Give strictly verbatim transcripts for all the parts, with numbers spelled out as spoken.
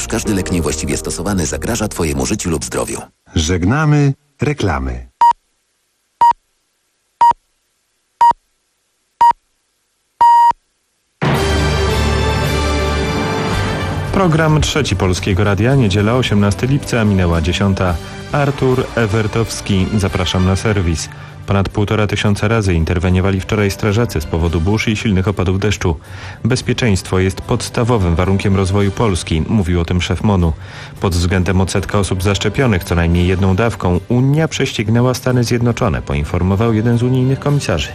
ponieważ każdy lek niewłaściwie stosowany zagraża Twojemu życiu lub zdrowiu. Żegnamy reklamy. Program Trzeci Polskiego Radia, niedziela osiemnastego lipca, minęła dziesiąta. Artur Ewertowski, zapraszam na serwis. Ponad półtora tysiąca razy interweniowali wczoraj strażacy z powodu burz i silnych opadów deszczu. Bezpieczeństwo jest podstawowym warunkiem rozwoju Polski, mówił o tym szef MON-u. Pod względem odsetka osób zaszczepionych co najmniej jedną dawką Unia prześcignęła Stany Zjednoczone, poinformował jeden z unijnych komisarzy.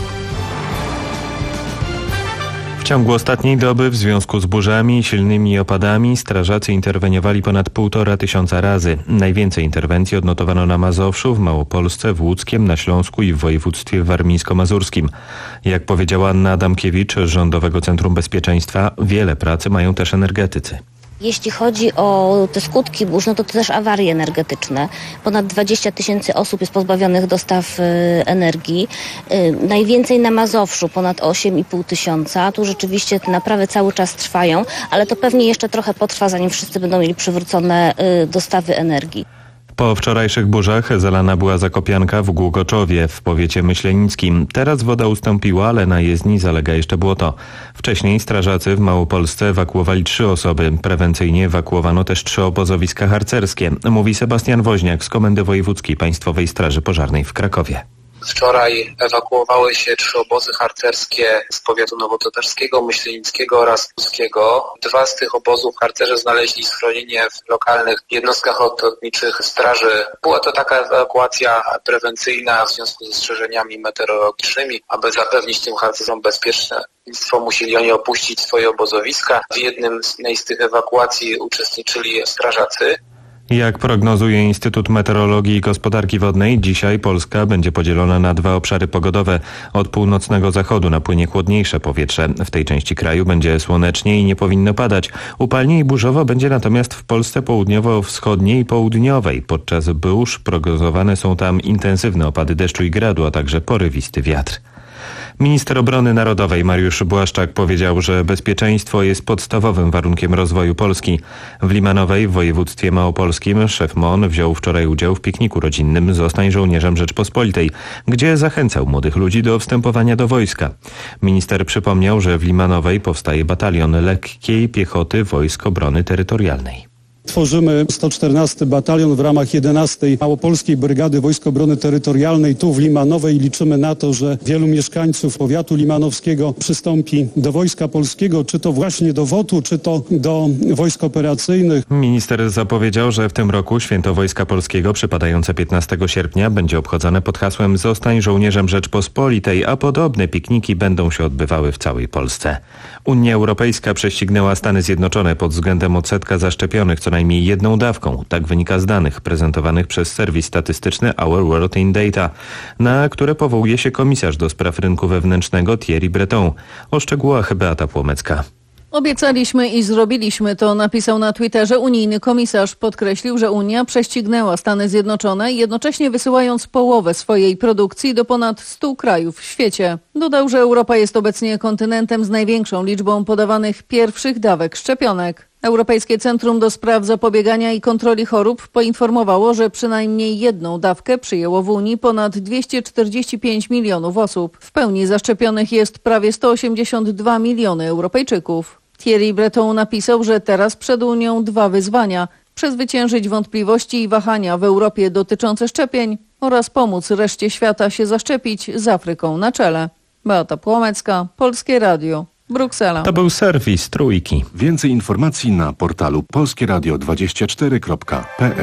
W ciągu ostatniej doby w związku z burzami i silnymi opadami strażacy interweniowali ponad półtora tysiąca razy. Najwięcej interwencji odnotowano na Mazowszu, w Małopolsce, w Łódzkiem, na Śląsku i w województwie warmińsko-mazurskim. Jak powiedziała Anna Adamkiewicz z Rządowego Centrum Bezpieczeństwa, wiele pracy mają też energetycy. Jeśli chodzi o te skutki burz, no to, to też awarie energetyczne. Ponad dwadzieścia tysięcy osób jest pozbawionych dostaw y, energii. Y, najwięcej na Mazowszu, ponad osiem i pół tysiąca. Tu rzeczywiście te naprawy cały czas trwają, ale to pewnie jeszcze trochę potrwa, zanim wszyscy będą mieli przywrócone y, dostawy energii. Po wczorajszych burzach zalana była Zakopianka w Głogoczowie w powiecie myślenickim. Teraz woda ustąpiła, ale na jezdni zalega jeszcze błoto. Wcześniej strażacy w Małopolsce ewakuowali trzy osoby. Prewencyjnie ewakuowano też trzy obozowiska harcerskie, mówi Sebastian Woźniak z Komendy Wojewódzkiej Państwowej Straży Pożarnej w Krakowie. Wczoraj ewakuowały się trzy obozy harcerskie z powiatu nowototarskiego, myślenickiego oraz łódzkiego. Dwa z tych obozów harcerze znaleźli schronienie w lokalnych jednostkach ochotniczych straży. Była to taka ewakuacja prewencyjna w związku ze strzeżeniami meteorologicznymi, aby zapewnić tym harcerzom bezpieczeństwo. Musieli oni opuścić swoje obozowiska. W jednym z tych ewakuacji uczestniczyli strażacy. Jak prognozuje Instytut Meteorologii i Gospodarki Wodnej, dzisiaj Polska będzie podzielona na dwa obszary pogodowe. Od północnego zachodu napłynie chłodniejsze powietrze. W tej części kraju będzie słonecznie i nie powinno padać. Upalnie i burzowo będzie natomiast w Polsce południowo-wschodniej i południowej. Podczas burz prognozowane są tam intensywne opady deszczu i gradu, a także porywisty wiatr. Minister Obrony Narodowej Mariusz Błaszczak powiedział, że bezpieczeństwo jest podstawowym warunkiem rozwoju Polski. W Limanowej w województwie małopolskim szef MON wziął wczoraj udział w pikniku rodzinnym Zostań żołnierzem Rzeczpospolitej, gdzie zachęcał młodych ludzi do wstępowania do wojska. Minister przypomniał, że w Limanowej powstaje batalion lekkiej piechoty Wojsk Obrony Terytorialnej. Tworzymy sto czternasty batalion w ramach jedenastej Małopolskiej Brygady Wojsk Obrony Terytorialnej tu w Limanowej. Liczymy na to, że wielu mieszkańców powiatu limanowskiego przystąpi do Wojska Polskiego, czy to właśnie do W O T-u, czy to do wojsk operacyjnych. Minister zapowiedział, że w tym roku Święto Wojska Polskiego przypadające piętnastego sierpnia będzie obchodzone pod hasłem Zostań żołnierzem Rzeczpospolitej, a podobne pikniki będą się odbywały w całej Polsce. Unia Europejska prześcignęła Stany Zjednoczone pod względem odsetka zaszczepionych co najmniej jedną dawką. Tak wynika z danych prezentowanych przez serwis statystyczny Our World in Data, na które powołuje się komisarz do spraw rynku wewnętrznego Thierry Breton. O szczegółach Beata Płomecka. Obiecaliśmy i zrobiliśmy to, napisał na Twitterze unijny komisarz. Podkreślił, że Unia prześcignęła Stany Zjednoczone, jednocześnie wysyłając połowę swojej produkcji do ponad stu krajów w świecie. Dodał, że Europa jest obecnie kontynentem z największą liczbą podawanych pierwszych dawek szczepionek. Europejskie Centrum do Spraw Zapobiegania i Kontroli Chorób poinformowało, że przynajmniej jedną dawkę przyjęło w Unii ponad dwieście czterdzieści pięć milionów osób. W pełni zaszczepionych jest prawie sto osiemdziesiąt dwa miliony Europejczyków. Thierry Breton napisał, że teraz przed Unią dwa wyzwania: przezwyciężyć wątpliwości i wahania w Europie dotyczące szczepień oraz pomóc reszcie świata się zaszczepić z Afryką na czele. Beata Płomecka, Polskie Radio, Bruksela. To był serwis Trójki. Więcej informacji na portalu polskie radio dwadzieścia cztery kropka p l.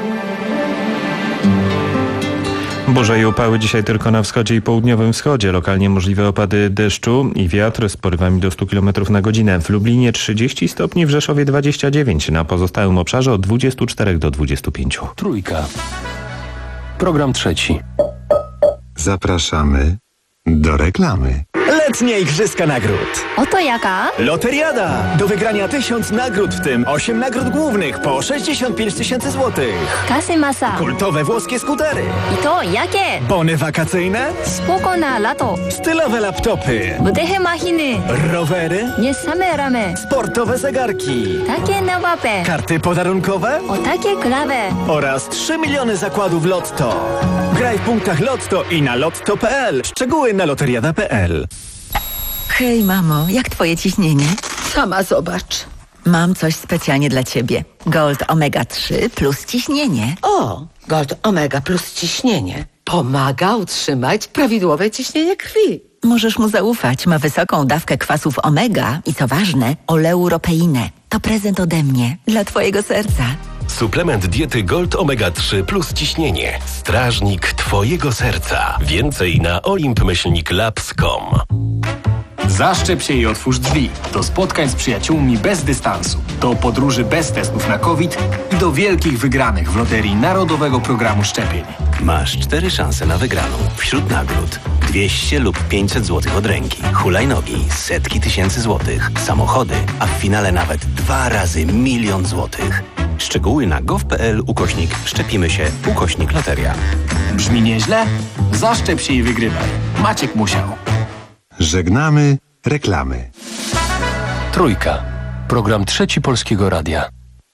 Burze i upały dzisiaj tylko na wschodzie i południowym wschodzie. Lokalnie możliwe opady deszczu i wiatr z porywami do stu kilometrów na godzinę. W Lublinie trzydzieści stopni, w Rzeszowie dwadzieścia dziewięć. Na pozostałym obszarze od dwudziestu czterech do dwudziestu pięciu. Trójka. Program trzeci. Zapraszamy do reklamy. Letnie Igrzyska Nagród. Oto jaka? Loteriada! Do wygrania tysiąc nagród, w tym osiem nagród głównych po sześćdziesiąt pięć tysięcy złotych. Kasy masa. Kultowe włoskie skutery. I to jakie? Bony wakacyjne. Spoko na lato. Stylowe laptopy. Budychy machiny. Rowery. Nie same ramy. Sportowe zegarki. Takie nowape. Karty podarunkowe. O takie klawe. Oraz trzy miliony zakładów Lotto. Graj w punktach Lotto i na lotto kropka p l. Szczegóły na loteriada kropka p l. Hej, mamo, jak twoje ciśnienie? Sama zobacz. Mam coś specjalnie dla ciebie. Gold Omega trzy plus ciśnienie. O, Gold Omega plus ciśnienie. Pomaga utrzymać prawidłowe ciśnienie krwi. Możesz mu zaufać. Ma wysoką dawkę kwasów omega i co ważne, oleuropeinę. To prezent ode mnie, dla twojego serca. Suplement diety Gold Omega trzy plus ciśnienie. Strażnik twojego serca. Więcej na olimp myślnik labs kropka com. Zaszczep się i otwórz drzwi. Do spotkań z przyjaciółmi bez dystansu. Do podróży bez testów na COVID i do wielkich wygranych w loterii Narodowego Programu Szczepień. Masz cztery szanse na wygraną. Wśród nagród dwieście lub pięćset złotych od ręki, hulajnogi, setki tysięcy złotych, samochody, a w finale nawet dwa razy milion złotych. Szczegóły na gov.pl ukośnik szczepimy się ukośnik loteria. Brzmi nieźle? Zaszczep się i wygrywaj. Maciek musiał. Żegnamy reklamy. Trójka. Program Trzeci Polskiego Radia.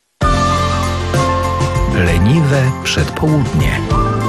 Leniwe przedpołudnie.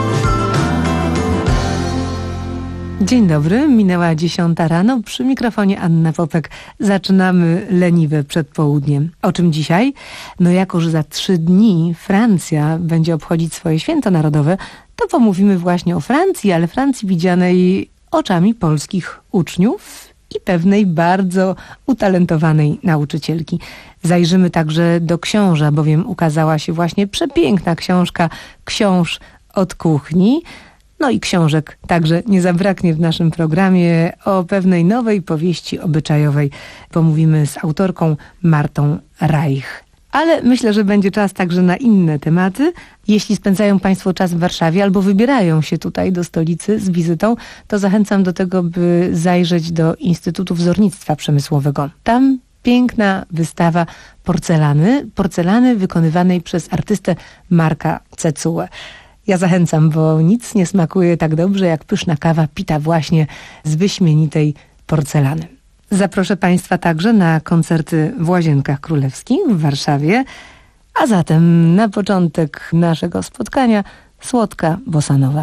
Dzień dobry, minęła dziesiąta rano, przy mikrofonie Anna Popek. Zaczynamy leniwe przedpołudnie. O czym dzisiaj? No jako, że za trzy dni Francja będzie obchodzić swoje święto narodowe, to pomówimy właśnie o Francji, ale Francji widzianej oczami polskich uczniów i pewnej bardzo utalentowanej nauczycielki. Zajrzymy także do książa, bowiem ukazała się właśnie przepiękna książka Książ od kuchni. No i książek także nie zabraknie w naszym programie. O pewnej nowej powieści obyczajowej pomówimy z autorką Martą Reich. Ale myślę, że będzie czas także na inne tematy. Jeśli spędzają Państwo czas w Warszawie albo wybierają się tutaj do stolicy z wizytą, to zachęcam do tego, by zajrzeć do Instytutu Wzornictwa Przemysłowego. Tam piękna wystawa porcelany, porcelany wykonywanej przez artystę Marka Cecułę. Ja zachęcam, bo nic nie smakuje tak dobrze jak pyszna kawa pita właśnie z wyśmienitej porcelany. Zaproszę Państwa także na koncerty w Łazienkach Królewskich w Warszawie, a zatem na początek naszego spotkania słodka bossa-nova.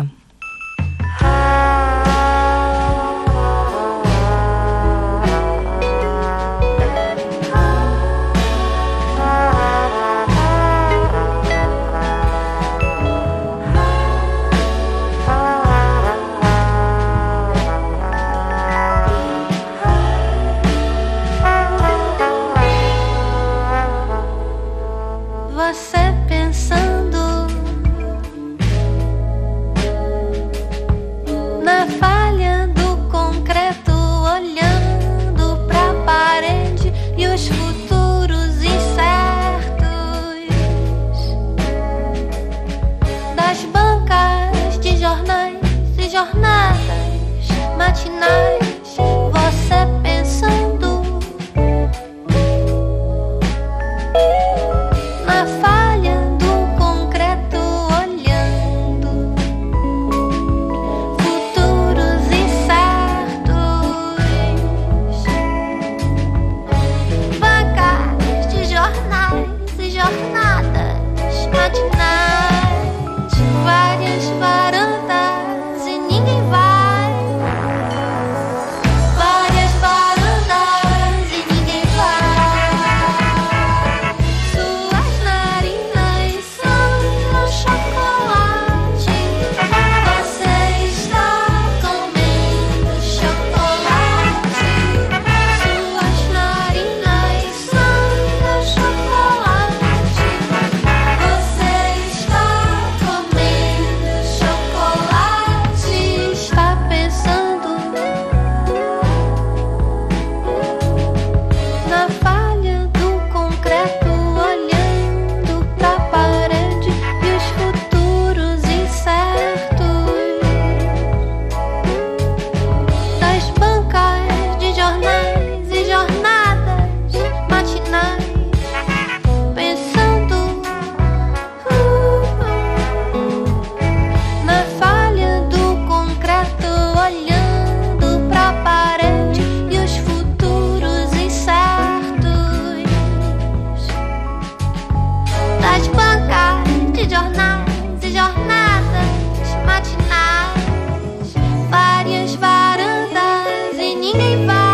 Você pensando na falha do concreto, olhando pra parede e os futuros incertos das bancas de jornais e jornadas matinais. Você pensando na falha do concreto, jornais e jornadas matinais, várias varandas e ninguém vai.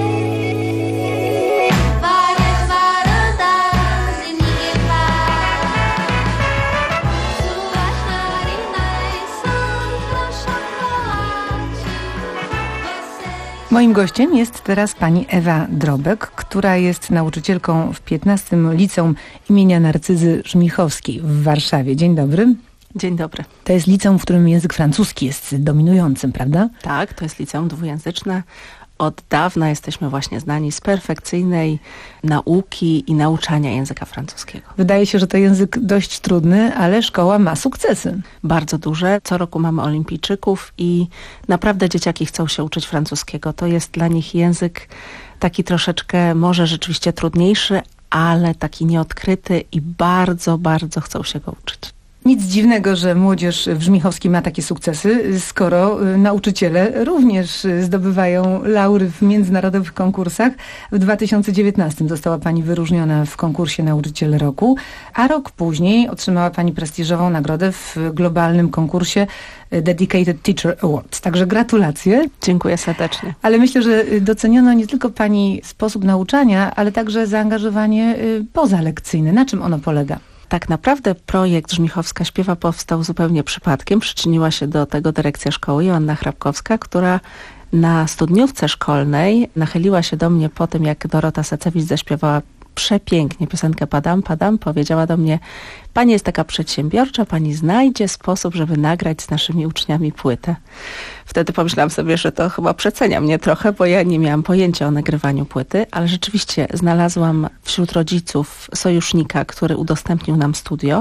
Moim gościem jest teraz pani Ewa Drobek, która jest nauczycielką w piętnastym Liceum imienia Narcyzy Żmichowskiej w Warszawie. Dzień dobry. Dzień dobry. To jest liceum, w którym język francuski jest dominującym, prawda? Tak, to jest liceum dwujęzyczne. Od dawna jesteśmy właśnie znani z perfekcyjnej nauki i nauczania języka francuskiego. Wydaje się, że to język dość trudny, ale szkoła ma sukcesy. Bardzo duże. Co roku mamy olimpijczyków i naprawdę dzieciaki chcą się uczyć francuskiego. To jest dla nich język taki troszeczkę może rzeczywiście trudniejszy, ale taki nieodkryty i bardzo, bardzo chcą się go uczyć. Nic dziwnego, że młodzież w Żmichowskiej ma takie sukcesy, skoro nauczyciele również zdobywają laury w międzynarodowych konkursach. W dwa tysiące dziewiętnastym została pani wyróżniona w konkursie Nauczyciel Roku, a rok później otrzymała pani prestiżową nagrodę w globalnym konkursie Dedicated Teacher Awards. Także gratulacje. Dziękuję serdecznie. Ale myślę, że doceniono nie tylko pani sposób nauczania, ale także zaangażowanie pozalekcyjne. Na czym ono polega? Tak naprawdę projekt Żmichowska Śpiewa powstał zupełnie przypadkiem. Przyczyniła się do tego dyrekcja szkoły Joanna Hrabkowska, która na studniówce szkolnej nachyliła się do mnie po tym, jak Dorota Sacewicz zaśpiewała przepięknie piosenkę Padam, Padam. Powiedziała do mnie: pani jest taka przedsiębiorcza, pani znajdzie sposób, żeby nagrać z naszymi uczniami płytę. Wtedy pomyślałam sobie, że to chyba przecenia mnie trochę, bo ja nie miałam pojęcia o nagrywaniu płyty, ale rzeczywiście znalazłam wśród rodziców sojusznika, który udostępnił nam studio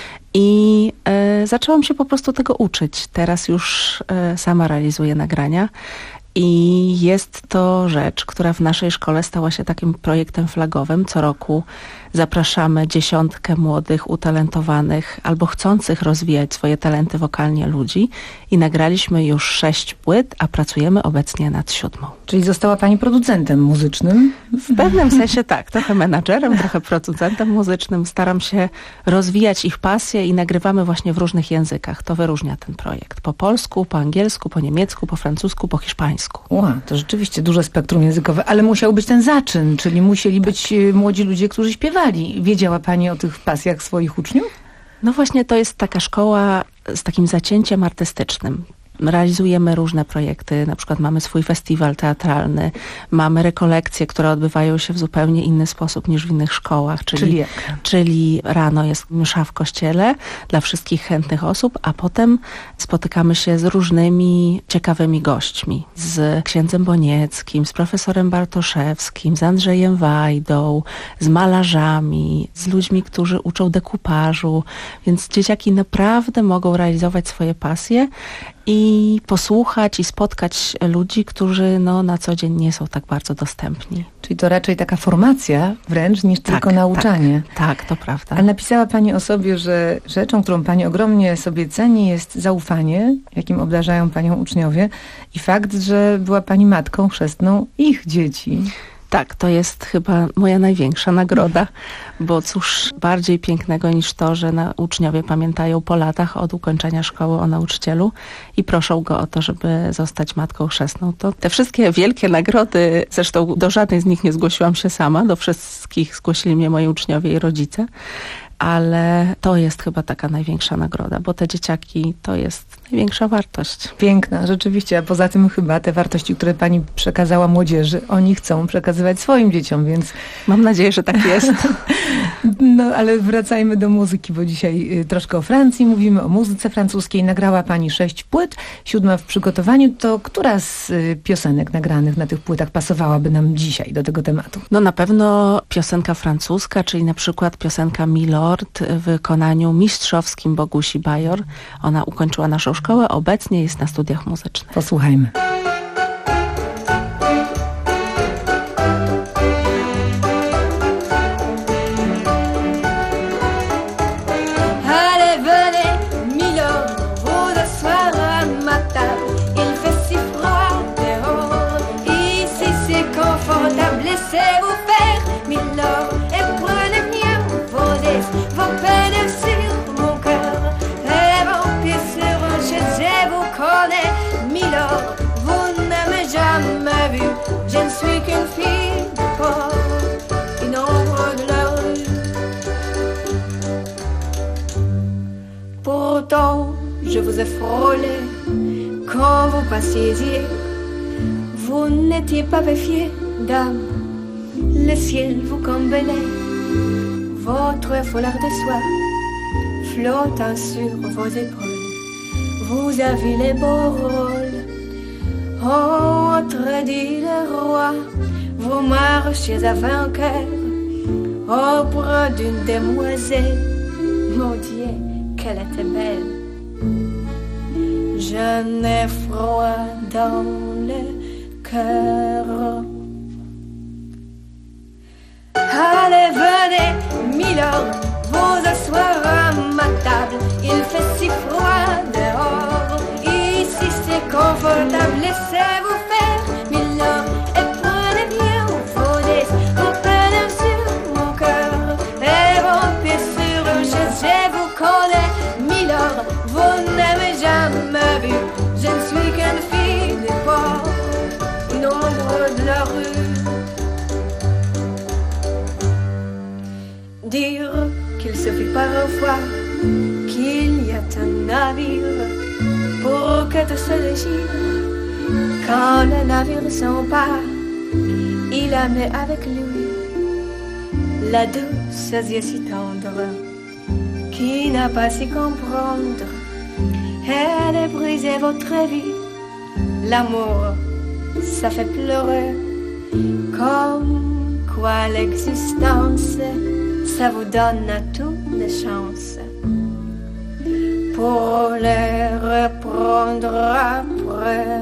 i e, zaczęłam się po prostu tego uczyć. Teraz już e, sama realizuję nagrania. I jest to rzecz, która w naszej szkole stała się takim projektem flagowym. Co roku zapraszamy dziesiątkę młodych, utalentowanych albo chcących rozwijać swoje talenty wokalnie ludzi i nagraliśmy już sześć płyt, a pracujemy obecnie nad siódmą. Czyli została pani producentem muzycznym? W pewnym sensie tak, trochę menadżerem, trochę producentem muzycznym. Staram się rozwijać ich pasję i nagrywamy właśnie w różnych językach. To wyróżnia ten projekt. Po polsku, po angielsku, po niemiecku, po francusku, po hiszpańsku. Wow, to rzeczywiście duże spektrum językowe, ale musiał być ten zaczyn, czyli musieli tak. być młodzi ludzie, którzy śpiewali. Wiedziała pani o tych pasjach swoich uczniów? No właśnie to jest taka szkoła z takim zacięciem artystycznym. Realizujemy różne projekty, na przykład mamy swój festiwal teatralny, mamy rekolekcje, które odbywają się w zupełnie inny sposób niż w innych szkołach. Czyli, czyli, jak? czyli rano jest msza w kościele dla wszystkich chętnych osób, a potem spotykamy się z różnymi ciekawymi gośćmi. Z księdzem Bonieckim, z profesorem Bartoszewskim, z Andrzejem Wajdą, z malarzami, z ludźmi, którzy uczą dekupażu, więc dzieciaki naprawdę mogą realizować swoje pasje i posłuchać i spotkać ludzi, którzy no, na co dzień nie są tak bardzo dostępni. Czyli to raczej taka formacja wręcz niż tak, tylko nauczanie. Tak, tak, to prawda. A napisała pani o sobie, że rzeczą, którą pani ogromnie sobie ceni, jest zaufanie, jakim obdarzają panią uczniowie i fakt, że była pani matką chrzestną ich dzieci. Tak, to jest chyba moja największa nagroda, bo cóż bardziej pięknego niż to, że na uczniowie pamiętają po latach od ukończenia szkoły o nauczycielu i proszą go o to, żeby zostać matką chrzestną. To te wszystkie wielkie nagrody, zresztą do żadnej z nich nie zgłosiłam się sama, do wszystkich zgłosili mnie moi uczniowie i rodzice. Ale to jest chyba taka największa nagroda, bo te dzieciaki to jest największa wartość. Piękna, rzeczywiście, a poza tym chyba te wartości, które pani przekazała młodzieży, oni chcą przekazywać swoim dzieciom, więc... Mam nadzieję, że tak jest. No, ale wracajmy do muzyki, bo dzisiaj troszkę o Francji mówimy, o muzyce francuskiej. Nagrała pani sześć płyt, siódma w przygotowaniu. To która z piosenek nagranych na tych płytach pasowałaby nam dzisiaj do tego tematu? No na pewno piosenka francuska, czyli na przykład piosenka Milord w wykonaniu mistrzowskim Bogusi Bajor. Ona ukończyła naszą szkołę, obecnie jest na studiach muzycznych. Posłuchajmy. Allez, venez, Milord, vous asseoir à ma table. Il fait si froid dehors, ici c'est confortable. Laissez-vous faire, Milord, et prenez bien vos aises, vos peines sur mon cœur. jamais vu. Je ne suis qu'une fille de port, une ombre de la rue. Pourtant, je vous ai frôlé quand vous passiez hier. Vous n'étiez pas méfiée, dame. Le ciel vous comblait. Votre foulard de soie flottant sur vos épaules. Vous avez les beaux rôles. Entre dit le roi, vous marchez à vainqueur auprès d'une demoiselle. Mon Dieu, qu'elle était belle. Je n'ai froid dans le cœur. Allez, venez, milord, vous asseoir à ma table. Il fait si froid dehors, ici c'est confortable. Laissez-vous faire, milord, et prenez bien vos dés. Vos peines sur mon cœur et vos pieds sur une chaise. Je vous connais, milord, vous n'avez jamais vu. Je ne suis qu'une fille des ports, une ombre de la rue. Dire qu'il suffit parfois qu'il y a un navire pour que tout se déchire. Quand le navire s'empare, il la met avec lui la douce yeux si tendre qui n'a pas si comprendre. Elle est brisée votre vie. L'amour, ça fait pleurer. Comme quoi l'existence, ça vous donne à toutes les chances pour les reprendre après.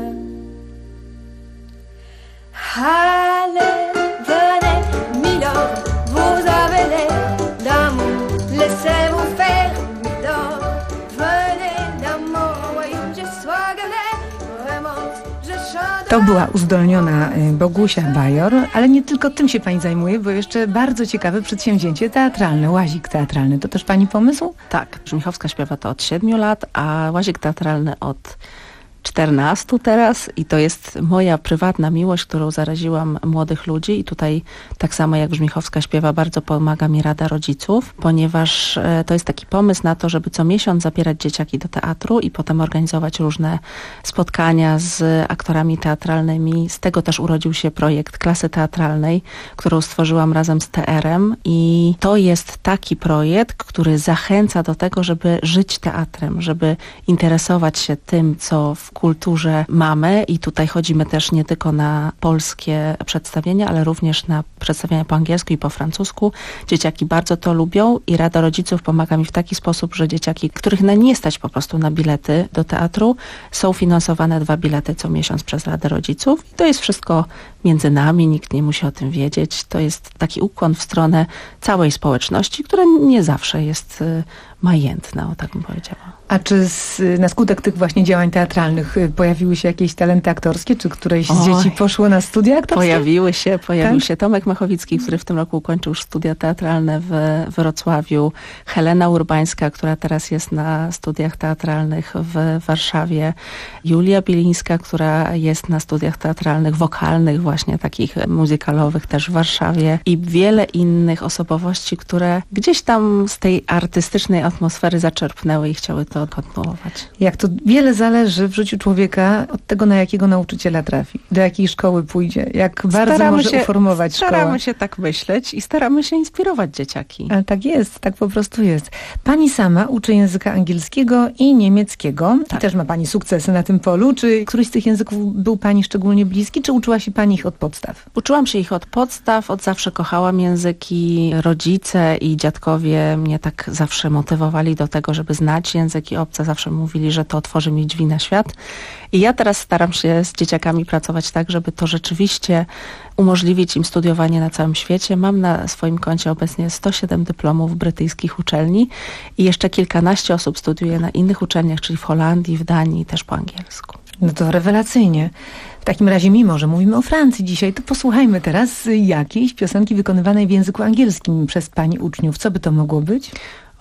Allez, venez, milord, vous avez l'air d'amour. Laissez-vous faire, milord. Venez dans mon royaume, je sois gagné. Vraiment, je chante. To była uzdolniona Bogusia Bajor, ale nie tylko tym się pani zajmuje, bo jeszcze bardzo ciekawe przedsięwzięcie teatralne, Łazik teatralny. To też pani pomysł? Tak, Żmichowska śpiewa to od siedmiu lat, a Łazik teatralny od czternastu teraz i to jest moja prywatna miłość, którą zaraziłam młodych ludzi i tutaj tak samo jak Żmichowska śpiewa, bardzo pomaga mi Rada Rodziców, ponieważ to jest taki pomysł na to, żeby co miesiąc zabierać dzieciaki do teatru i potem organizować różne spotkania z aktorami teatralnymi. Z tego też urodził się projekt Klasy Teatralnej, którą stworzyłam razem z T R-em i to jest taki projekt, który zachęca do tego, żeby żyć teatrem, żeby interesować się tym, co w kulturze mamy i tutaj chodzimy też nie tylko na polskie przedstawienia, ale również na przedstawienia po angielsku i po francusku. Dzieciaki bardzo to lubią i Rada Rodziców pomaga mi w taki sposób, że dzieciaki, których na nie stać po prostu na bilety do teatru, są finansowane dwa bilety co miesiąc przez Radę Rodziców i to jest wszystko między nami, nikt nie musi o tym wiedzieć. To jest taki ukłon w stronę całej społeczności, która nie zawsze jest majętna, o tak bym powiedziała. A czy z, na skutek tych właśnie działań teatralnych pojawiły się jakieś talenty aktorskie? Czy któreś z Oj, dzieci poszło na studia aktorskie? Pojawiły się, pojawił tak? się Tomek Machowicki, który w tym roku ukończył już studia teatralne w Wrocławiu. Helena Urbańska, która teraz jest na studiach teatralnych w Warszawie. Julia Bilińska, która jest na studiach teatralnych, wokalnych właśnie, takich muzykalowych też w Warszawie. I wiele innych osobowości, które gdzieś tam z tej artystycznej atmosfery zaczerpnęły i chciały to kontynuować. Jak to wiele zależy w życiu człowieka od tego, na jakiego nauczyciela trafi, do jakiej szkoły pójdzie, jak bardzo staramy może się, uformować szkołę. Staramy się tak myśleć i staramy się inspirować dzieciaki. Ale tak jest, tak po prostu jest. Pani sama uczy języka angielskiego i niemieckiego. Tak. I też ma pani sukcesy na tym polu. Czy któryś z tych języków był pani szczególnie bliski, czy uczyła się pani ich od podstaw? Uczyłam się ich od podstaw, od zawsze kochałam języki. Rodzice i dziadkowie mnie tak zawsze motywowali do tego, żeby znać języki obce. Zawsze mówili, że to otworzy mi drzwi na świat. I ja teraz staram się z dzieciakami pracować tak, żeby to rzeczywiście umożliwić im studiowanie na całym świecie. Mam na swoim koncie obecnie sto siedem dyplomów brytyjskich uczelni i jeszcze kilkanaście osób studiuje na innych uczelniach, czyli w Holandii, w Danii, też po angielsku. No to rewelacyjnie. W takim razie, mimo że mówimy o Francji dzisiaj, to posłuchajmy teraz jakiejś piosenki wykonywanej w języku angielskim przez pani uczniów. Co by to mogło być?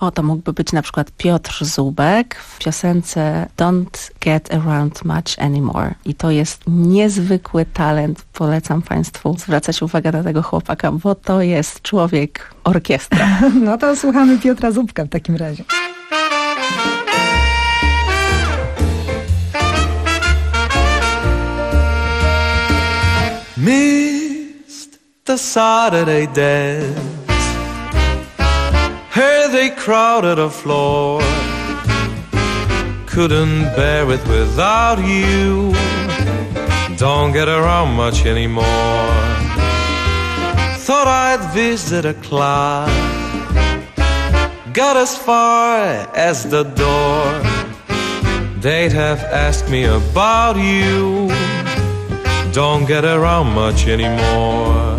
O, to mógłby być na przykład Piotr Zubek w piosence Don't Get Around Much Anymore. I to jest niezwykły talent. Polecam Państwu zwracać uwagę na tego chłopaka, bo to jest człowiek orkiestra. No to słuchamy Piotra Zubka w takim razie. Missed the Saturday dance. Heard they crowded a floor. Couldn't bear it without you. Don't get around much anymore. Thought I'd visit a class. Got as far as the door. They'd have asked me about you. Don't get around much anymore.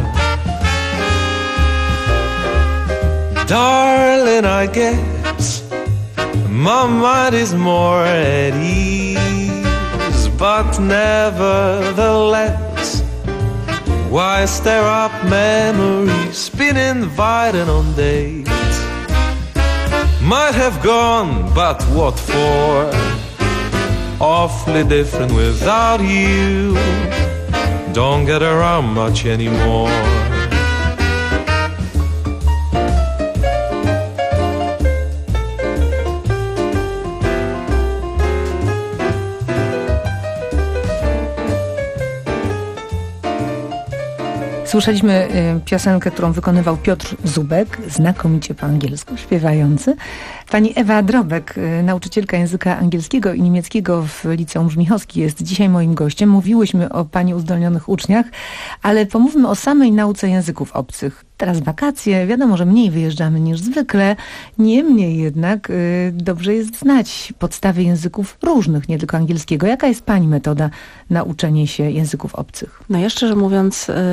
Darling, I guess my mind is more at ease, but nevertheless, why stir up memories, been invited on dates, might have gone, but what for? Awfully different without you. Don't get around much anymore. Słyszeliśmy piosenkę, którą wykonywał Piotr Zubek, znakomicie po angielsku śpiewający. Pani Ewa Drobek, nauczycielka języka angielskiego i niemieckiego w Liceum Żmichowski, jest dzisiaj moim gościem. Mówiłyśmy o pani uzdolnionych uczniach, ale pomówmy o samej nauce języków obcych. Teraz wakacje, wiadomo, że mniej wyjeżdżamy niż zwykle, niemniej jednak y, dobrze jest znać podstawy języków różnych, nie tylko angielskiego. Jaka jest pani metoda na uczenie się języków obcych? No ja szczerze mówiąc y,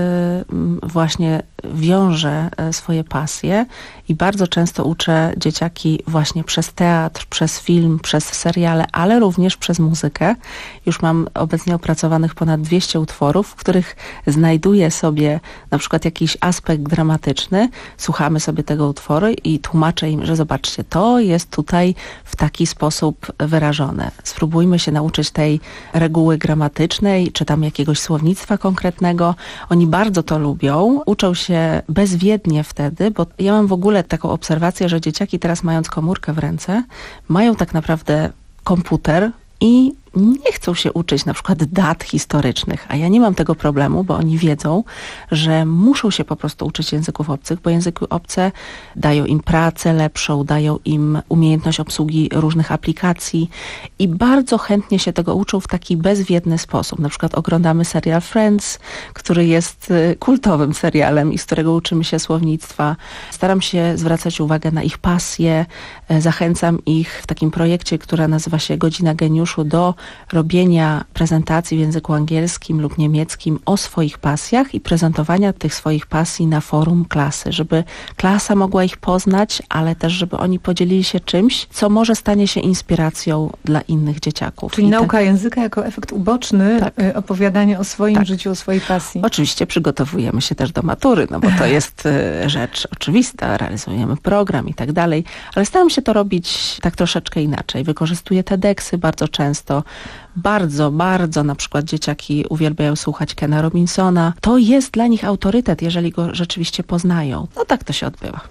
właśnie wiążę swoje pasje i bardzo często uczę dzieciaki właśnie przez teatr, przez film, przez seriale, ale również przez muzykę. Już mam obecnie opracowanych ponad dwieście utworów, w których znajduję sobie na przykład jakiś aspekt dramatyczny, słuchamy sobie tego utworu i tłumaczę im, że zobaczcie, to jest tutaj w taki sposób wyrażone. Spróbujmy się nauczyć tej reguły gramatycznej, czy tam jakiegoś słownictwa konkretnego. Oni bardzo to lubią, uczą się bezwiednie wtedy, bo ja mam w ogóle taką obserwację, że dzieciaki teraz, mając komórkę w ręce, mają tak naprawdę komputer i nie chcą się uczyć na przykład dat historycznych, a ja nie mam tego problemu, bo oni wiedzą, że muszą się po prostu uczyć języków obcych, bo języki obce dają im pracę lepszą, dają im umiejętność obsługi różnych aplikacji i bardzo chętnie się tego uczą w taki bezwiedny sposób. Na przykład oglądamy serial Friends, który jest kultowym serialem i z którego uczymy się słownictwa. Staram się zwracać uwagę na ich pasje, zachęcam ich w takim projekcie, który nazywa się Godzina Geniuszu, do robienia prezentacji w języku angielskim lub niemieckim o swoich pasjach i prezentowania tych swoich pasji na forum klasy, żeby klasa mogła ich poznać, ale też żeby oni podzielili się czymś, co może stanie się inspiracją dla innych dzieciaków. Czyli I nauka tak, języka jako efekt uboczny, tak. opowiadanie o swoim tak. życiu, o swojej pasji. Oczywiście przygotowujemy się też do matury, no bo to jest rzecz oczywista, realizujemy program i tak dalej, ale staram się to robić tak troszeczkę inaczej. Wykorzystuję TEDxy bardzo często. Bardzo, bardzo na przykład dzieciaki uwielbiają słuchać Kena Robinsona. To jest dla nich autorytet, jeżeli go rzeczywiście poznają. No tak to się odbywa.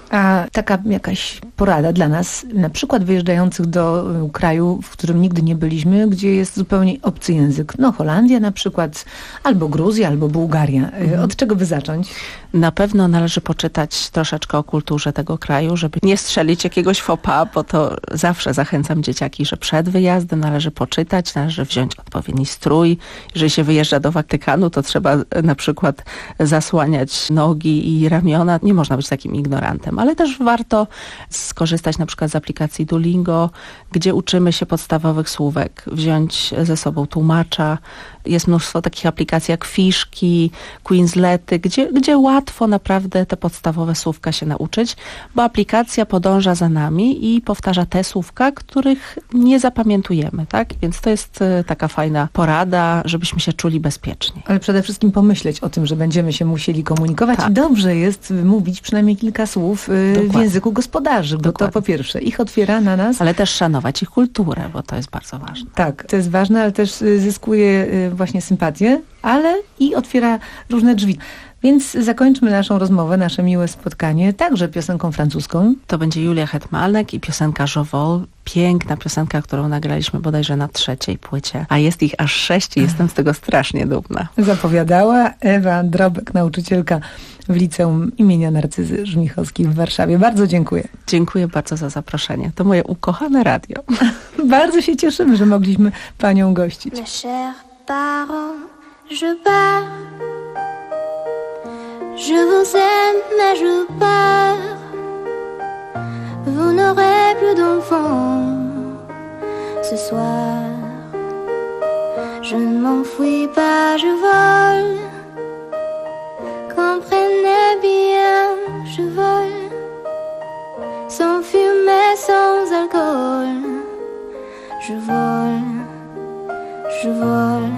A taka jakaś porada dla nas, na przykład wyjeżdżających do kraju, w którym nigdy nie byliśmy, gdzie jest zupełnie obcy język. No Holandia na przykład, albo Gruzja, albo Bułgaria. Mhm. Od czego by zacząć? Na pewno należy poczytać troszeczkę o kulturze tego kraju, żeby nie strzelić jakiegoś faux pas, bo to zawsze zachęcam dzieciaki, że przed wyjazdem należy poczytać, należy wziąć odpowiedni strój. Jeżeli się wyjeżdża do Watykanu, to trzeba na przykład zasłaniać nogi i ramiona. Nie można być takim ignorantem, ale też warto skorzystać na przykład z aplikacji Duolingo, gdzie uczymy się podstawowych słówek, wziąć ze sobą tłumacza. Jest mnóstwo takich aplikacji jak Fiszki, Queenslety, gdzie, gdzie łatwo naprawdę te podstawowe słówka się nauczyć, bo aplikacja podąża za nami i powtarza te słówka, których nie zapamiętujemy, tak? Więc to jest taka fajna porada, żebyśmy się czuli bezpiecznie. Ale przede wszystkim pomyśleć o tym, że będziemy się musieli komunikować tak. i dobrze jest mówić przynajmniej kilka słów słów y, w języku gospodarzy, bo Dokładnie. To po pierwsze ich otwiera na nas. Ale też szanować ich kulturę, bo to jest bardzo ważne. Tak, to jest ważne, ale też zyskuje właśnie sympatię, ale i otwiera różne drzwi. Więc zakończmy naszą rozmowę, nasze miłe spotkanie także piosenką francuską. To będzie Julia Hetmalnek i piosenka Je Vole. Piękna piosenka, którą nagraliśmy bodajże na trzeciej płycie. A jest ich aż sześć i jestem z tego strasznie dumna. Zapowiadała Ewa Drobek, nauczycielka w Liceum imienia Narcyzy Żmichowskiej w Warszawie. Bardzo dziękuję. Dziękuję bardzo za zaproszenie. To moje ukochane radio. Bardzo się cieszymy, że mogliśmy panią gościć. Mes chers parents, je pars. Je vous aime, mais je pars. Vous n'aurez plus d'enfants ce soir. Je ne m'enfuis pas, je vole. Comprenez bien, je vole. Sans fumée, sans alcool. Je vole, je vole.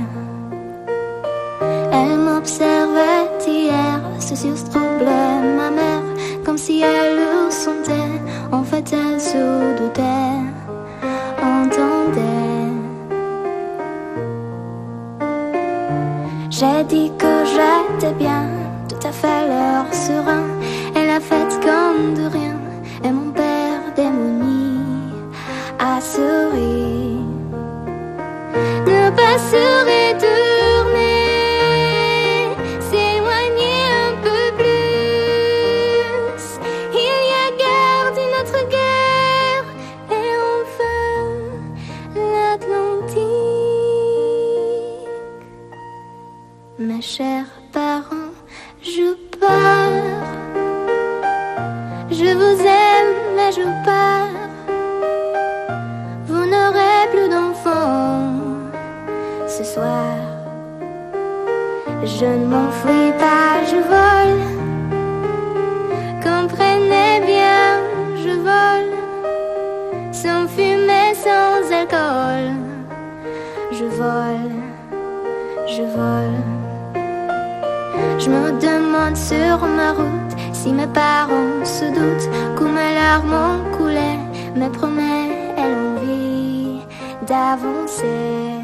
Elle m'observait hier, ses yeux troublaient ma mère, comme si elle le sentait. En fait, elle se doutait, entendait. J'ai dit que j'étais bien, tout à fait leur serein. Elle a fait comme de rien, et mon père démoni a souri. Ne pas se retourner. Mes chers parents, je pars. Je vous aime, mais je pars. Vous n'aurez plus d'enfants ce soir. Je ne m'enfuis pas, je vole. Comprenez bien, je vole. Sans fumée, sans alcool. Je vole, je vole. Je me demande sur ma route si mes parents se doutent que mes larmes ont coulé, me promet l'envie d'avancer.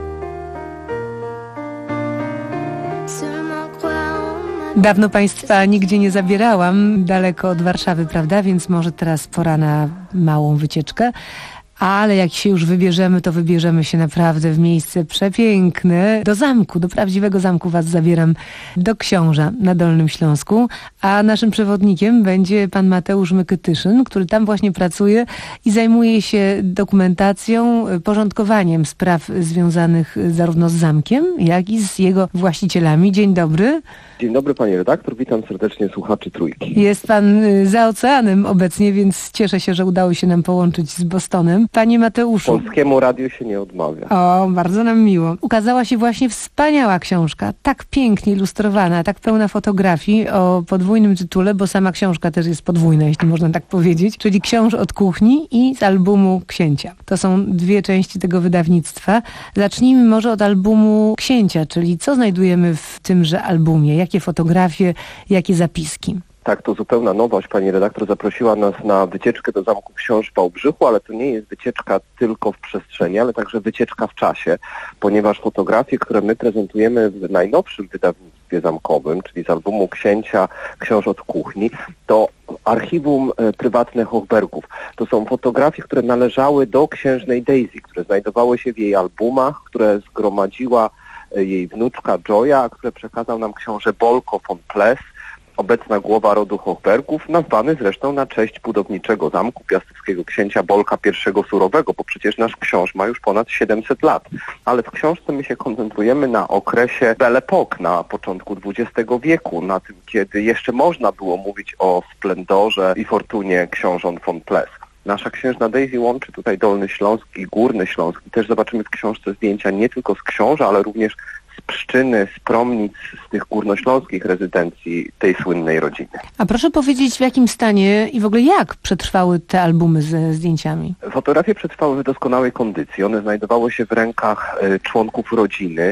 Seulement croire en ma... Dawno Państwa nigdzie nie zabierałam, daleko od Warszawy, prawda? Więc może teraz pora na małą wycieczkę. Ale jak się już wybierzemy, to wybierzemy się naprawdę w miejsce przepiękne. Do zamku, do prawdziwego zamku was zabieram, do Książa na Dolnym Śląsku. A naszym przewodnikiem będzie pan Mateusz Mykytyszyn, który tam właśnie pracuje i zajmuje się dokumentacją, porządkowaniem spraw związanych zarówno z zamkiem, jak i z jego właścicielami. Dzień dobry. Dzień dobry pani redaktor, witam serdecznie słuchaczy Trójki. Jest pan za oceanem obecnie, więc cieszę się, że udało się nam połączyć z Bostonem. Panie Mateuszu. Polskiemu radiu się nie odmawia. O, bardzo nam miło. Ukazała się właśnie wspaniała książka, tak pięknie ilustrowana, tak pełna fotografii o podwójnym tytule, bo sama książka też jest podwójna, jeśli można tak powiedzieć, czyli Książ od kuchni i z albumu Księcia. To są dwie części tego wydawnictwa. Zacznijmy może od albumu Księcia, czyli co znajdujemy w tymże albumie, jakie fotografie, jakie zapiski. Tak, to zupełna nowość. Pani redaktor zaprosiła nas na wycieczkę do Zamku Książ w Wałbrzychu, ale to nie jest wycieczka tylko w przestrzeni, ale także wycieczka w czasie, ponieważ fotografie, które my prezentujemy w najnowszym wydawnictwie zamkowym, czyli z albumu Księcia, Książ od kuchni, to archiwum e, prywatne Hochbergów. To są fotografie, które należały do księżnej Daisy, które znajdowały się w jej albumach, które zgromadziła e, jej wnuczka Joya, a które przekazał nam książę Bolko von Pless, obecna głowa rodu Hochbergów, nazwany zresztą na cześć budowniczego zamku piastowskiego księcia Bolka I Surowego, bo przecież nasz książ ma już ponad siedemset lat. Ale w książce my się koncentrujemy na okresie Belle Époque, na początku dwudziestego wieku, na tym, kiedy jeszcze można było mówić o splendorze i fortunie książąt von Pless. Nasza księżna Daisy łączy tutaj Dolny Śląsk i Górny Śląsk. I też zobaczymy w książce zdjęcia nie tylko z Książa, ale również z Pszczyny, z Promnic, z tych górnośląskich rezydencji tej słynnej rodziny. A proszę powiedzieć, w jakim stanie i w ogóle jak przetrwały te albumy ze zdjęciami? Fotografie przetrwały w doskonałej kondycji. One znajdowały się w rękach y, członków rodziny.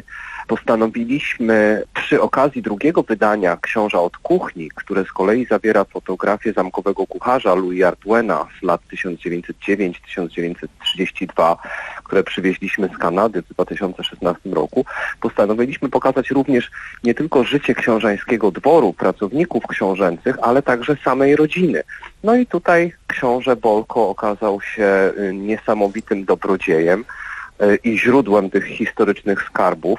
postanowiliśmy przy okazji drugiego wydania Książa od kuchni, które z kolei zawiera fotografię zamkowego kucharza Louis Ardouena z lat tysiąc dziewięćset dziewięć do tysiąc dziewięćset trzydzieści dwa, które przywieźliśmy z Kanady w dwa tysiące szesnastym roku, postanowiliśmy pokazać również nie tylko życie książańskiego dworu, pracowników książęcych, ale także samej rodziny. No i tutaj książę Bolko okazał się niesamowitym dobrodziejem i źródłem tych historycznych skarbów,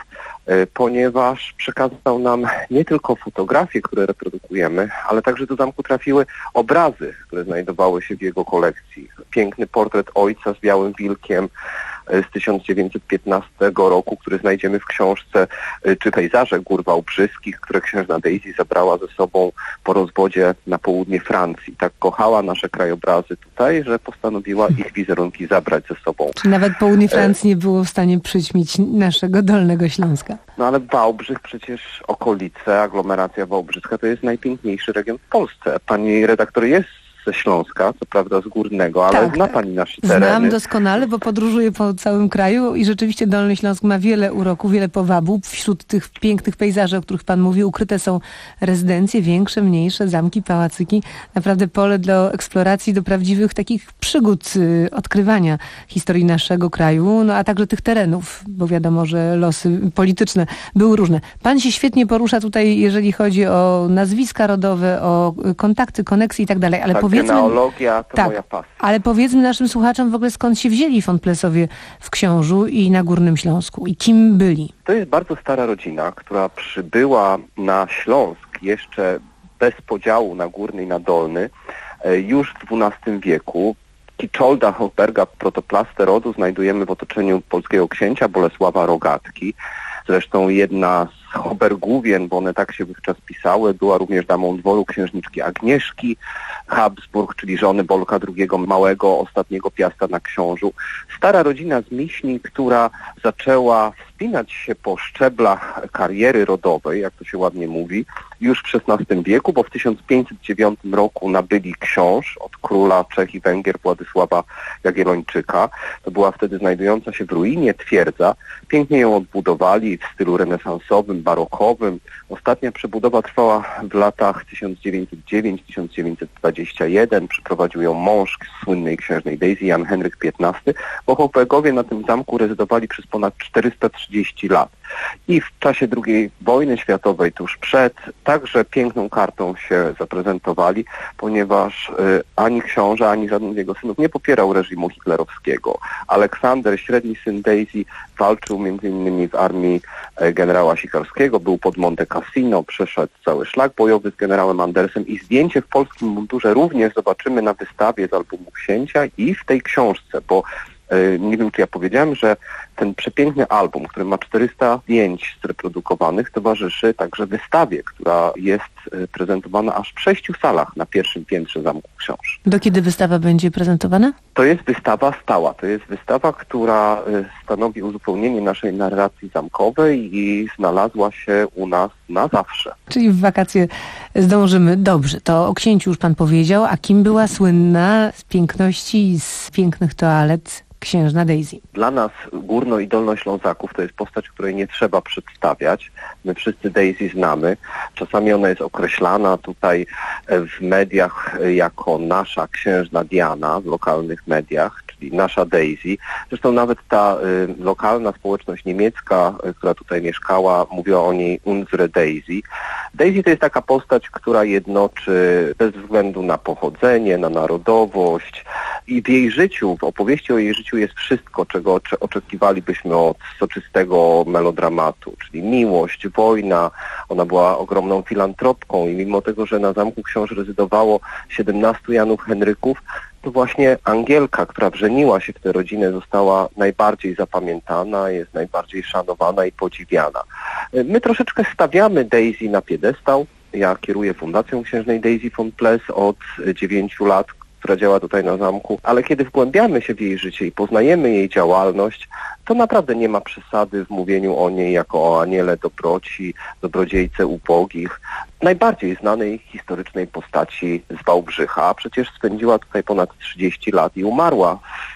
ponieważ przekazał nam nie tylko fotografie, które reprodukujemy, ale także do zamku trafiły obrazy, które znajdowały się w jego kolekcji. Piękny portret ojca z białym wilkiem z tysiąc dziewięćset piętnastego roku, który znajdziemy w książce, czy pejzaże gór wałbrzyskich, które księżna Daisy zabrała ze sobą po rozwodzie na południe Francji. Tak kochała nasze krajobrazy tutaj, że postanowiła ich wizerunki zabrać ze sobą. Czy nawet południe Francji nie było w stanie przyćmić naszego Dolnego Śląska? No ale Wałbrzych, przecież okolice, aglomeracja wałbrzyska to jest najpiękniejszy region w Polsce. Pani redaktor jest ze Śląska, co prawda z Górnego, ale tak, zna tak. Pani nasze tereny. Znam doskonale, bo podróżuję po całym kraju i rzeczywiście Dolny Śląsk ma wiele uroku, wiele powabu. Wśród tych pięknych pejzaży, o których Pan mówi, ukryte są rezydencje, większe, mniejsze, zamki, pałacyki. Naprawdę pole do eksploracji, do prawdziwych takich przygód, y, odkrywania historii naszego kraju, no a także tych terenów, bo wiadomo, że losy polityczne były różne. Pan się świetnie porusza tutaj, jeżeli chodzi o nazwiska rodowe, o kontakty, koneksje i tak dalej, ale tak, powiedzmy... Genealogia to tak, moja pasja. Ale powiedzmy naszym słuchaczom w ogóle, skąd się wzięli von Plesowie w Książu i na Górnym Śląsku i kim byli? To jest bardzo stara rodzina, która przybyła na Śląsk jeszcze bez podziału na Górny i na Dolny już w dwunastym wieku. Kiczolda Hochberga, protoplastę rodu, znajdujemy w otoczeniu polskiego księcia Bolesława Rogatki. Zresztą jedna z Hobergówien, bo one tak się wówczas pisały, była również damą dworu księżniczki Agnieszki Habsburg, czyli żony Bolka drugiego Małego, ostatniego piasta na Książu. Stara rodzina z Miśni, która zaczęła wspinać się po szczeblach kariery rodowej, jak to się ładnie mówi, już w szesnastym wieku, bo w tysiąc pięćset dziewiątym roku nabyli książ od króla Czech i Węgier Władysława Jagiellończyka. To była wtedy znajdująca się w ruinie twierdza. Pięknie ją odbudowali w stylu renesansowym, barokowym. Ostatnia przebudowa trwała w latach tysiąc dziewięćset dziewiąty do tysiąc dziewięćset dwudziestego pierwszego. Przyprowadził ją mąż słynnej księżnej Daisy, Jan Henryk piętnasty, bo Hochbergowie na tym zamku rezydowali przez ponad czterysta trzydzieści lat. I w czasie drugiej wojny światowej, tuż przed, także piękną kartą się zaprezentowali, ponieważ y, ani książę, ani żaden z jego synów nie popierał reżimu hitlerowskiego. Aleksander, średni syn Daisy, walczył między innymi w armii y, generała Sikorskiego, był pod Monte Cassino, przeszedł cały szlak bojowy z generałem Andersem i zdjęcie w polskim mundurze również zobaczymy na wystawie z albumu księcia i w tej książce, bo nie wiem, czy ja powiedziałem, że ten przepiękny album, który ma czterysta zdjęć zreprodukowanych, towarzyszy także wystawie, która jest prezentowana aż w sześciu salach na pierwszym piętrze Zamku Książ. Do kiedy wystawa będzie prezentowana? To jest wystawa stała. To jest wystawa, która stanowi uzupełnienie naszej narracji zamkowej i znalazła się u nas na zawsze. Czyli w wakacje zdążymy. Dobrze, to o księciu już Pan powiedział, a kim była słynna z piękności i z pięknych toalet księżna Daisy? Dla nas, Górno- i Dolnoślązaków, to jest postać, której nie trzeba przedstawiać. My wszyscy Daisy znamy. Czasami ona jest określana tutaj w mediach jako nasza księżna Diana, w lokalnych mediach, czyli nasza Daisy. Zresztą nawet ta y, lokalna społeczność niemiecka, y, która tutaj mieszkała, mówiła o niej unsere Daisy. Daisy to jest taka postać, która jednoczy bez względu na pochodzenie, na narodowość i w jej życiu, w opowieści o jej życiu jest wszystko, czego ocze- oczekiwalibyśmy od soczystego melodramatu, czyli miłość, wojna. Ona była ogromną filantropką i mimo tego, że na Zamku Książ rezydowało siedemnastu Janów Henryków, to właśnie Angielka, która wrzeniła się w tę rodzinę, została najbardziej zapamiętana, jest najbardziej szanowana i podziwiana. My troszeczkę stawiamy Daisy na piedestał. Ja kieruję Fundacją Księżnej Daisy von Pless od dziewięciu lat, która działa tutaj na zamku, ale kiedy wgłębiamy się w jej życie i poznajemy jej działalność, to naprawdę nie ma przesady w mówieniu o niej jako o aniele dobroci, dobrodziejce ubogich, najbardziej znanej historycznej postaci z Wałbrzycha. Przecież spędziła tutaj ponad trzydzieści lat i umarła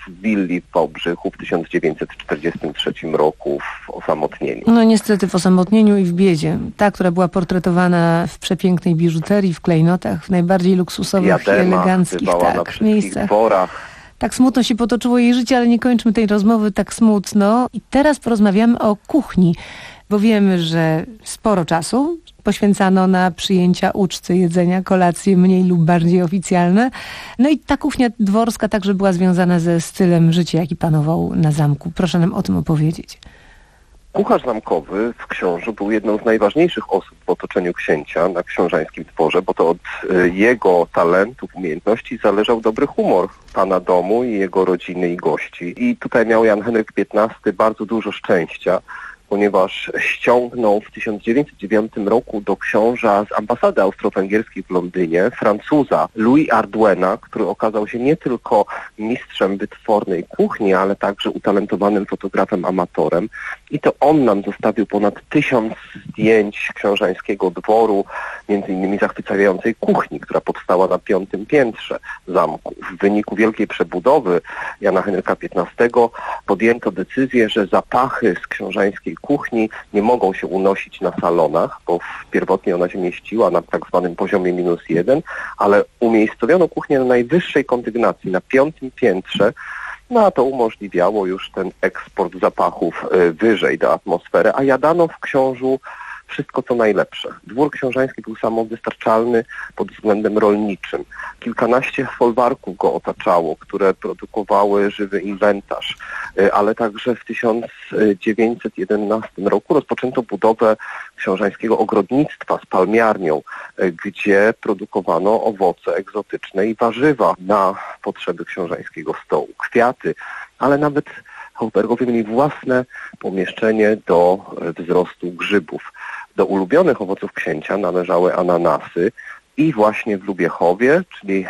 w willi w Wałbrzychu w tysiąc dziewięćset czterdziestym trzecim roku w osamotnieniu. No niestety w osamotnieniu i w biedzie. Ta, która była portretowana w przepięknej biżuterii, w klejnotach, w najbardziej luksusowych i eleganckich tak, miejscach. Dworach. Tak smutno się potoczyło jej życie, ale nie kończmy tej rozmowy tak smutno. I teraz porozmawiamy o kuchni, bo wiemy, że sporo czasu poświęcano na przyjęcia uczty, jedzenia, kolacje mniej lub bardziej oficjalne. No i ta kuchnia dworska także była związana ze stylem życia, jaki panował na zamku. Proszę nam o tym opowiedzieć. Kucharz zamkowy w Książu był jedną z najważniejszych osób w otoczeniu księcia na książańskim dworze, bo to od y, jego talentów, umiejętności zależał dobry humor pana domu i jego rodziny i gości. I tutaj miał Jan Henryk piętnasty bardzo dużo szczęścia, ponieważ ściągnął w tysiąc dziewięćset dziewiątym roku do książa z ambasady austro-węgierskiej w Londynie Francuza Louis Ardouena, który okazał się nie tylko mistrzem wytwornej kuchni, ale także utalentowanym fotografem amatorem. I to on nam zostawił ponad tysiąc zdjęć książańskiego dworu, między innymi zachwycającej kuchni, która powstała na piątym piętrze zamku. W wyniku wielkiej przebudowy Jana Henryka piętnastego podjęto decyzję, że zapachy z książańskiej kuchni nie mogą się unosić na salonach, bo pierwotnie ona się mieściła na tak zwanym poziomie minus jeden, ale umiejscowiono kuchnię na najwyższej kondygnacji, na piątym piętrze. No a to umożliwiało już ten eksport zapachów y, wyżej do atmosfery, a jadano w Książu wszystko co najlepsze. Dwór książański był samowystarczalny pod względem rolniczym. Kilkanaście folwarków go otaczało, które produkowały żywy inwentarz, ale także w tysiąc dziewięćset jedenastym roku rozpoczęto budowę książańskiego ogrodnictwa z palmiarnią, gdzie produkowano owoce egzotyczne i warzywa na potrzeby książańskiego stołu, kwiaty, ale nawet Haubergowie mieli własne pomieszczenie do wzrostu grzybów. Do ulubionych owoców księcia należały ananasy i właśnie w Lubiechowie, czyli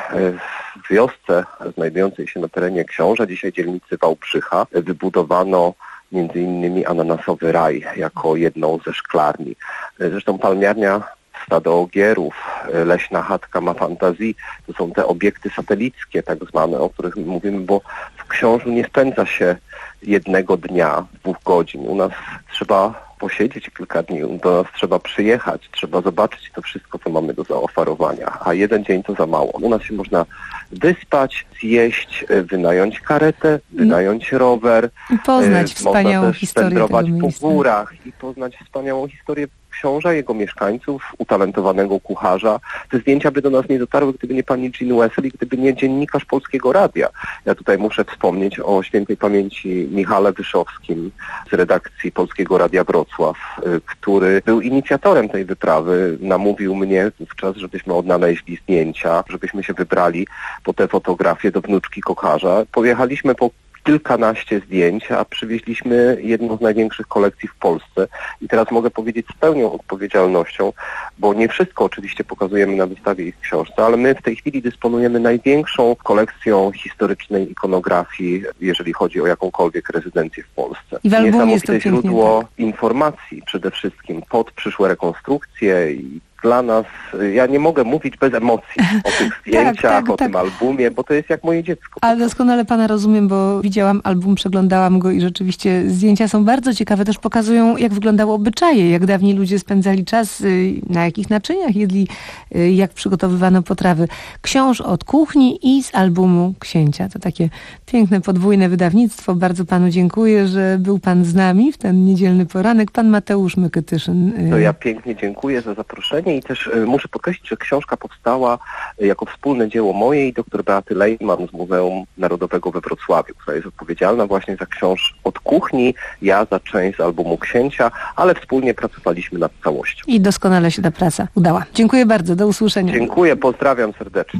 w wiosce znajdującej się na terenie Książa, dzisiaj dzielnicy Wałbrzycha, wybudowano między innymi ananasowy raj jako jedną ze szklarni. Zresztą palmiarnia Stado Ogierów, leśna chatka Ma Fantazji, to są te obiekty satelickie tak zwane, o których mówimy, bo w Książu nie spędza się jednego dnia, dwóch godzin. U nas trzeba posiedzieć kilka dni, do nas trzeba przyjechać, trzeba zobaczyć to wszystko, co mamy do zaoferowania, a jeden dzień to za mało. U nas się można wyspać, zjeść, wynająć karetę, wynająć rower. I poznać wspaniałą można też historię wędrować tego po miejsca. górach i poznać wspaniałą historię Książa, jego mieszkańców, utalentowanego kucharza. Te zdjęcia by do nas nie dotarły, gdyby nie pani Jean Wessel i gdyby nie dziennikarz Polskiego Radia. Ja tutaj muszę wspomnieć o świętej pamięci Michale Wyszowskim z redakcji Polskiego Radia Wrocław, który był inicjatorem tej wyprawy. Namówił mnie wówczas, żebyśmy odnaleźli zdjęcia, żebyśmy się wybrali po te fotografie do wnuczki kucharza. Pojechaliśmy po kilkanaście zdjęć, a przywieźliśmy jedną z największych kolekcji w Polsce. I teraz mogę powiedzieć z pełną odpowiedzialnością, bo nie wszystko oczywiście pokazujemy na wystawie i w książce, ale my w tej chwili dysponujemy największą kolekcją historycznej ikonografii, jeżeli chodzi o jakąkolwiek rezydencję w Polsce. I w albumie jest to Niesamowite pięknie, źródło tak. informacji przede wszystkim pod przyszłe rekonstrukcje i dla nas, ja nie mogę mówić bez emocji o tych zdjęciach, tak, o tak. tym albumie, bo to jest jak moje dziecko. Ale doskonale pana rozumiem, bo widziałam album, przeglądałam go i rzeczywiście zdjęcia są bardzo ciekawe. Też pokazują, jak wyglądały obyczaje, jak dawniej ludzie spędzali czas, na jakich naczyniach jedli, jak przygotowywano potrawy. Książ od kuchni i z albumu księcia. To takie piękne, podwójne wydawnictwo. Bardzo panu dziękuję, że był pan z nami w ten niedzielny poranek. Pan Mateusz Mykytyszyn. To ja pięknie dziękuję za zaproszenie i też y, muszę podkreślić, że książka powstała y, jako wspólne dzieło moje i doktor Beaty Lejman z Muzeum Narodowego we Wrocławiu, która jest odpowiedzialna właśnie za książ od kuchni, ja za część z albumu księcia, ale wspólnie pracowaliśmy nad całością. I doskonale się ta praca udała. Dziękuję bardzo, do usłyszenia. Dziękuję, pozdrawiam serdecznie.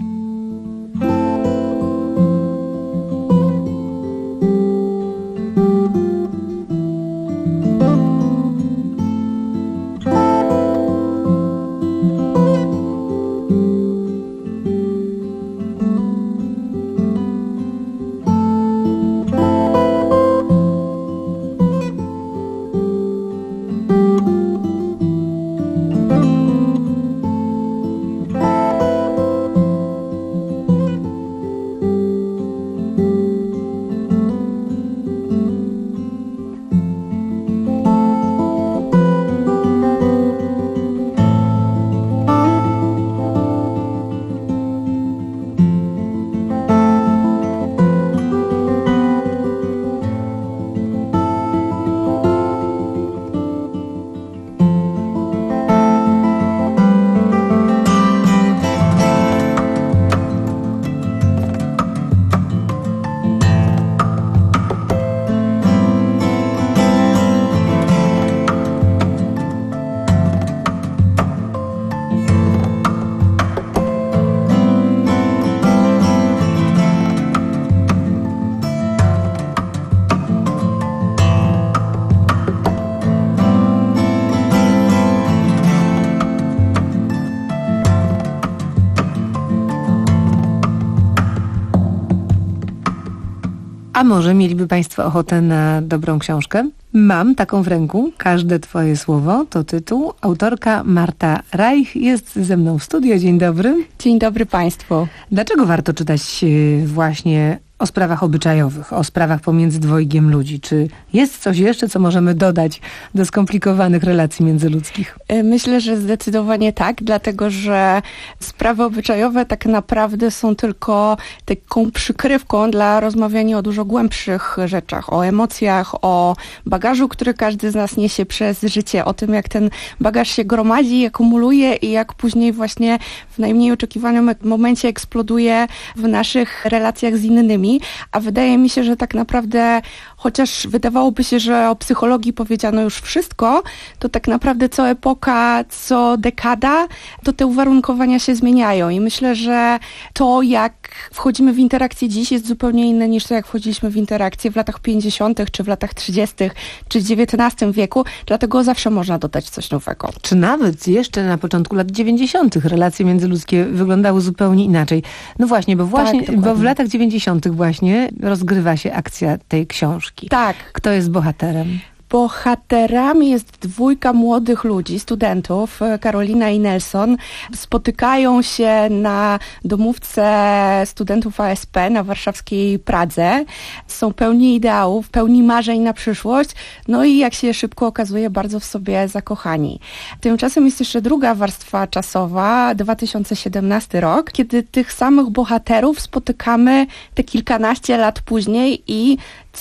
A może mieliby Państwo ochotę na dobrą książkę? Mam taką w ręku. Każde Twoje słowo to tytuł. Autorka Marta Reich jest ze mną w studio. Dzień dobry. Dzień dobry Państwu. Dlaczego warto czytać właśnie o sprawach obyczajowych, o sprawach pomiędzy dwojgiem ludzi? Czy jest coś jeszcze, co możemy dodać do skomplikowanych relacji międzyludzkich? Myślę, że zdecydowanie tak, dlatego że sprawy obyczajowe tak naprawdę są tylko taką przykrywką dla rozmawiania o dużo głębszych rzeczach, o emocjach, o bagażu, który każdy z nas niesie przez życie, o tym, jak ten bagaż się gromadzi, akumuluje i jak później właśnie w najmniej oczekiwanym momencie eksploduje w naszych relacjach z innymi. A wydaje mi się, że tak naprawdę, chociaż wydawałoby się, że o psychologii powiedziano już wszystko, to tak naprawdę co epoka, co dekada, to te uwarunkowania się zmieniają. I myślę, że to, jak wchodzimy w interakcję dziś, jest zupełnie inne niż to, jak wchodziliśmy w interakcję w latach pięćdziesiątych, czy w latach trzydziestych, czy w dziewiętnastym wieku. Dlatego zawsze można dodać coś nowego. Czy nawet jeszcze na początku lat dziewięćdziesiątych relacje międzyludzkie wyglądały zupełnie inaczej. No właśnie, bo właśnie, tak, bo w latach dziewięćdziesiątych właśnie rozgrywa się akcja tej książki. Tak. Kto jest bohaterem? Bohaterami jest dwójka młodych ludzi, studentów, Karolina i Nelson. Spotykają się na domówce studentów A S P na warszawskiej Pradze. Są pełni ideałów, pełni marzeń na przyszłość. No i jak się szybko okazuje, bardzo w sobie zakochani. Tymczasem jest jeszcze druga warstwa czasowa, dwa tysiące siedemnasty rok, kiedy tych samych bohaterów spotykamy te kilkanaście lat później i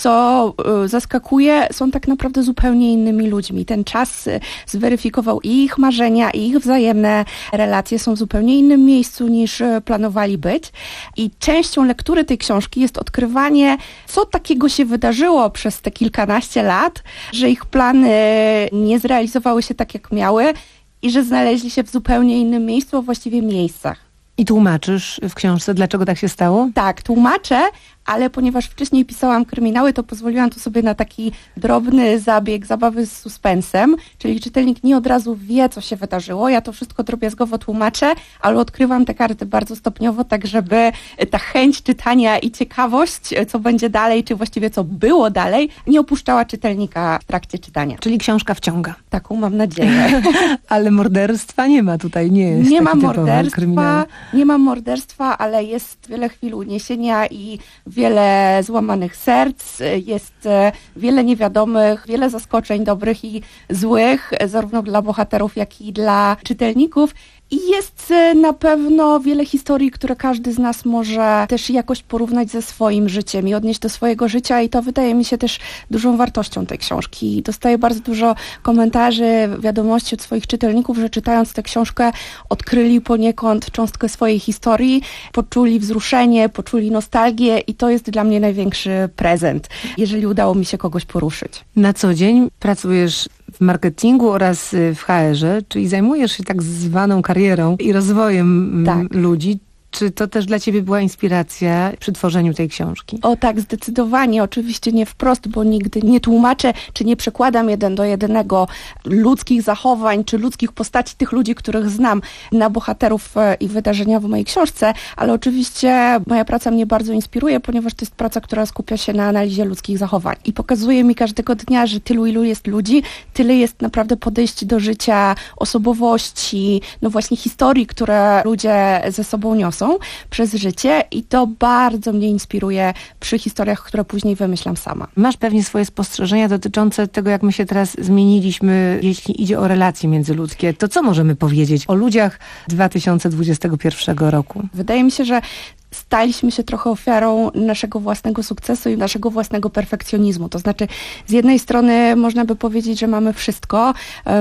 co y, zaskakuje, są tak naprawdę zupełnie innymi ludźmi. Ten czas y, zweryfikował i ich marzenia, i ich wzajemne relacje są w zupełnie innym miejscu niż y, planowali być. I częścią lektury tej książki jest odkrywanie, co takiego się wydarzyło przez te kilkanaście lat, że ich plany nie zrealizowały się tak, jak miały i że znaleźli się w zupełnie innym miejscu, a właściwie miejscach. I tłumaczysz w książce, dlaczego tak się stało? Tak, tłumaczę, ale ponieważ wcześniej pisałam kryminały, to pozwoliłam tu sobie na taki drobny zabieg zabawy z suspensem, czyli czytelnik nie od razu wie, co się wydarzyło. Ja to wszystko drobiazgowo tłumaczę, ale odkrywam te karty bardzo stopniowo, tak żeby ta chęć czytania i ciekawość, co będzie dalej, czy właściwie co było dalej, nie opuszczała czytelnika w trakcie czytania. Czyli książka wciąga. Taką mam nadzieję. Ale morderstwa nie ma tutaj, nie jest Nie ma taki morderstwa, nie ma morderstwa, ale jest wiele chwil uniesienia i wiele złamanych serc, jest wiele niewiadomych, wiele zaskoczeń dobrych i złych, zarówno dla bohaterów, jak i dla czytelników. I jest na pewno wiele historii, które każdy z nas może też jakoś porównać ze swoim życiem i odnieść do swojego życia i to wydaje mi się też dużą wartością tej książki. Dostaję bardzo dużo komentarzy, wiadomości od swoich czytelników, że czytając tę książkę odkryli poniekąd cząstkę swojej historii, poczuli wzruszenie, poczuli nostalgię i to jest dla mnie największy prezent, jeżeli udało mi się kogoś poruszyć. Na co dzień pracujesz w marketingu oraz w H R-ze, czyli zajmujesz się tak zwaną karierą i rozwojem tak. ludzi. Czy to też dla Ciebie była inspiracja przy tworzeniu tej książki? O tak, zdecydowanie. Oczywiście nie wprost, bo nigdy nie tłumaczę, czy nie przekładam jeden do jednego ludzkich zachowań, czy ludzkich postaci tych ludzi, których znam, na bohaterów i wydarzenia w mojej książce, ale oczywiście moja praca mnie bardzo inspiruje, ponieważ to jest praca, która skupia się na analizie ludzkich zachowań i pokazuje mi każdego dnia, że tylu ilu jest ludzi, tyle jest naprawdę podejść do życia, osobowości, no właśnie historii, które ludzie ze sobą niosą przez życie i to bardzo mnie inspiruje przy historiach, które później wymyślam sama. Masz pewnie swoje spostrzeżenia dotyczące tego, jak my się teraz zmieniliśmy, jeśli idzie o relacje międzyludzkie. To co możemy powiedzieć o ludziach dwa tysiące dwudziestego pierwszego roku? Wydaje mi się, że staliśmy się trochę ofiarą naszego własnego sukcesu i naszego własnego perfekcjonizmu. To znaczy, z jednej strony można by powiedzieć, że mamy wszystko,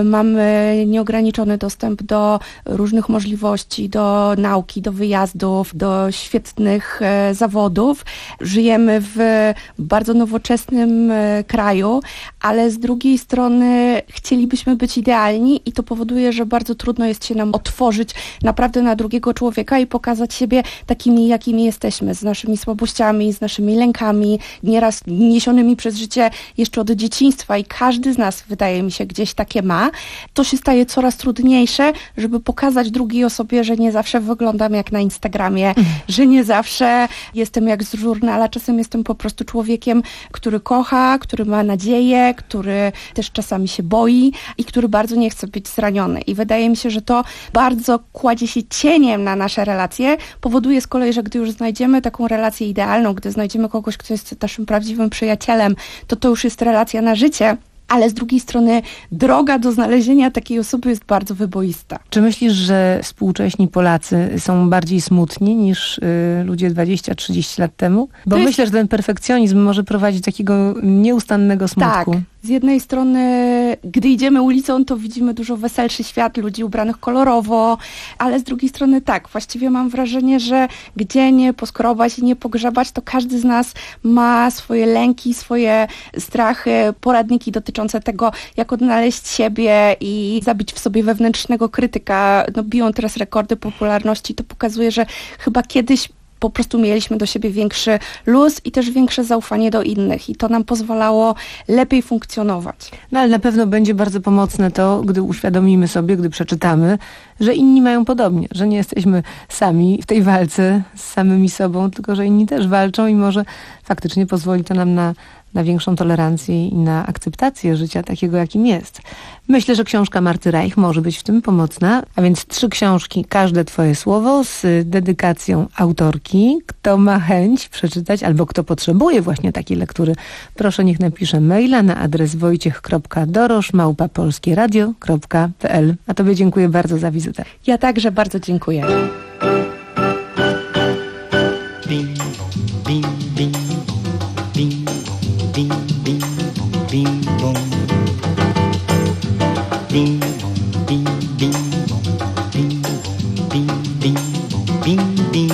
mamy nieograniczony dostęp do różnych możliwości, do nauki, do wyjazdów, do świetnych zawodów. Żyjemy w bardzo nowoczesnym kraju, ale z drugiej strony chcielibyśmy być idealni i to powoduje, że bardzo trudno jest się nam otworzyć naprawdę na drugiego człowieka i pokazać siebie takimi, jak jakimi jesteśmy, z naszymi słabościami, z naszymi lękami, nieraz niesionymi przez życie jeszcze od dzieciństwa i każdy z nas, wydaje mi się, gdzieś takie ma, to się staje coraz trudniejsze, żeby pokazać drugiej osobie, że nie zawsze wyglądam jak na Instagramie, mm. że nie zawsze jestem jak z żurnala, czasem jestem po prostu człowiekiem, który kocha, który ma nadzieję, który też czasami się boi i który bardzo nie chce być zraniony. I wydaje mi się, że to bardzo kładzie się cieniem na nasze relacje, powoduje z kolei, że gdy już znajdziemy taką relację idealną, gdy znajdziemy kogoś, kto jest naszym prawdziwym przyjacielem, to to już jest relacja na życie. Ale z drugiej strony droga do znalezienia takiej osoby jest bardzo wyboista. Czy myślisz, że współcześni Polacy są bardziej smutni niż y, ludzie dwadzieścia trzydzieści lat temu? Bo to myślę, jest... że ten perfekcjonizm może prowadzić do takiego nieustannego smutku. Tak. Z jednej strony, gdy idziemy ulicą, to widzimy dużo weselszy świat, ludzi ubranych kolorowo, ale z drugiej strony tak, właściwie mam wrażenie, że gdzie nie poskrobać i nie pogrzebać, to każdy z nas ma swoje lęki, swoje strachy, poradniki dotyczące tego, jak odnaleźć siebie i zabić w sobie wewnętrznego krytyka. No, biją teraz rekordy popularności, to pokazuje, że chyba kiedyś po prostu mieliśmy do siebie większy luz i też większe zaufanie do innych i to nam pozwalało lepiej funkcjonować. No ale na pewno będzie bardzo pomocne to, gdy uświadomimy sobie, gdy przeczytamy, że inni mają podobnie, że nie jesteśmy sami w tej walce z samymi sobą, tylko że inni też walczą i może faktycznie pozwoli to nam na na większą tolerancję i na akceptację życia takiego, jakim jest. Myślę, że książka Marty Reich może być w tym pomocna, a więc trzy książki, każde twoje słowo z dedykacją autorki. Kto ma chęć przeczytać albo kto potrzebuje właśnie takiej lektury, proszę niech napisze maila na adres wojciech kropka dorosz małpa polskie radio kropka p l. A tobie dziękuję bardzo za wizytę. Ja także bardzo dziękuję. Bing, bing, bing, bing. Bing, bing, bing, bong. Bing, bing, bing, bing, bing, bing, bing, bing.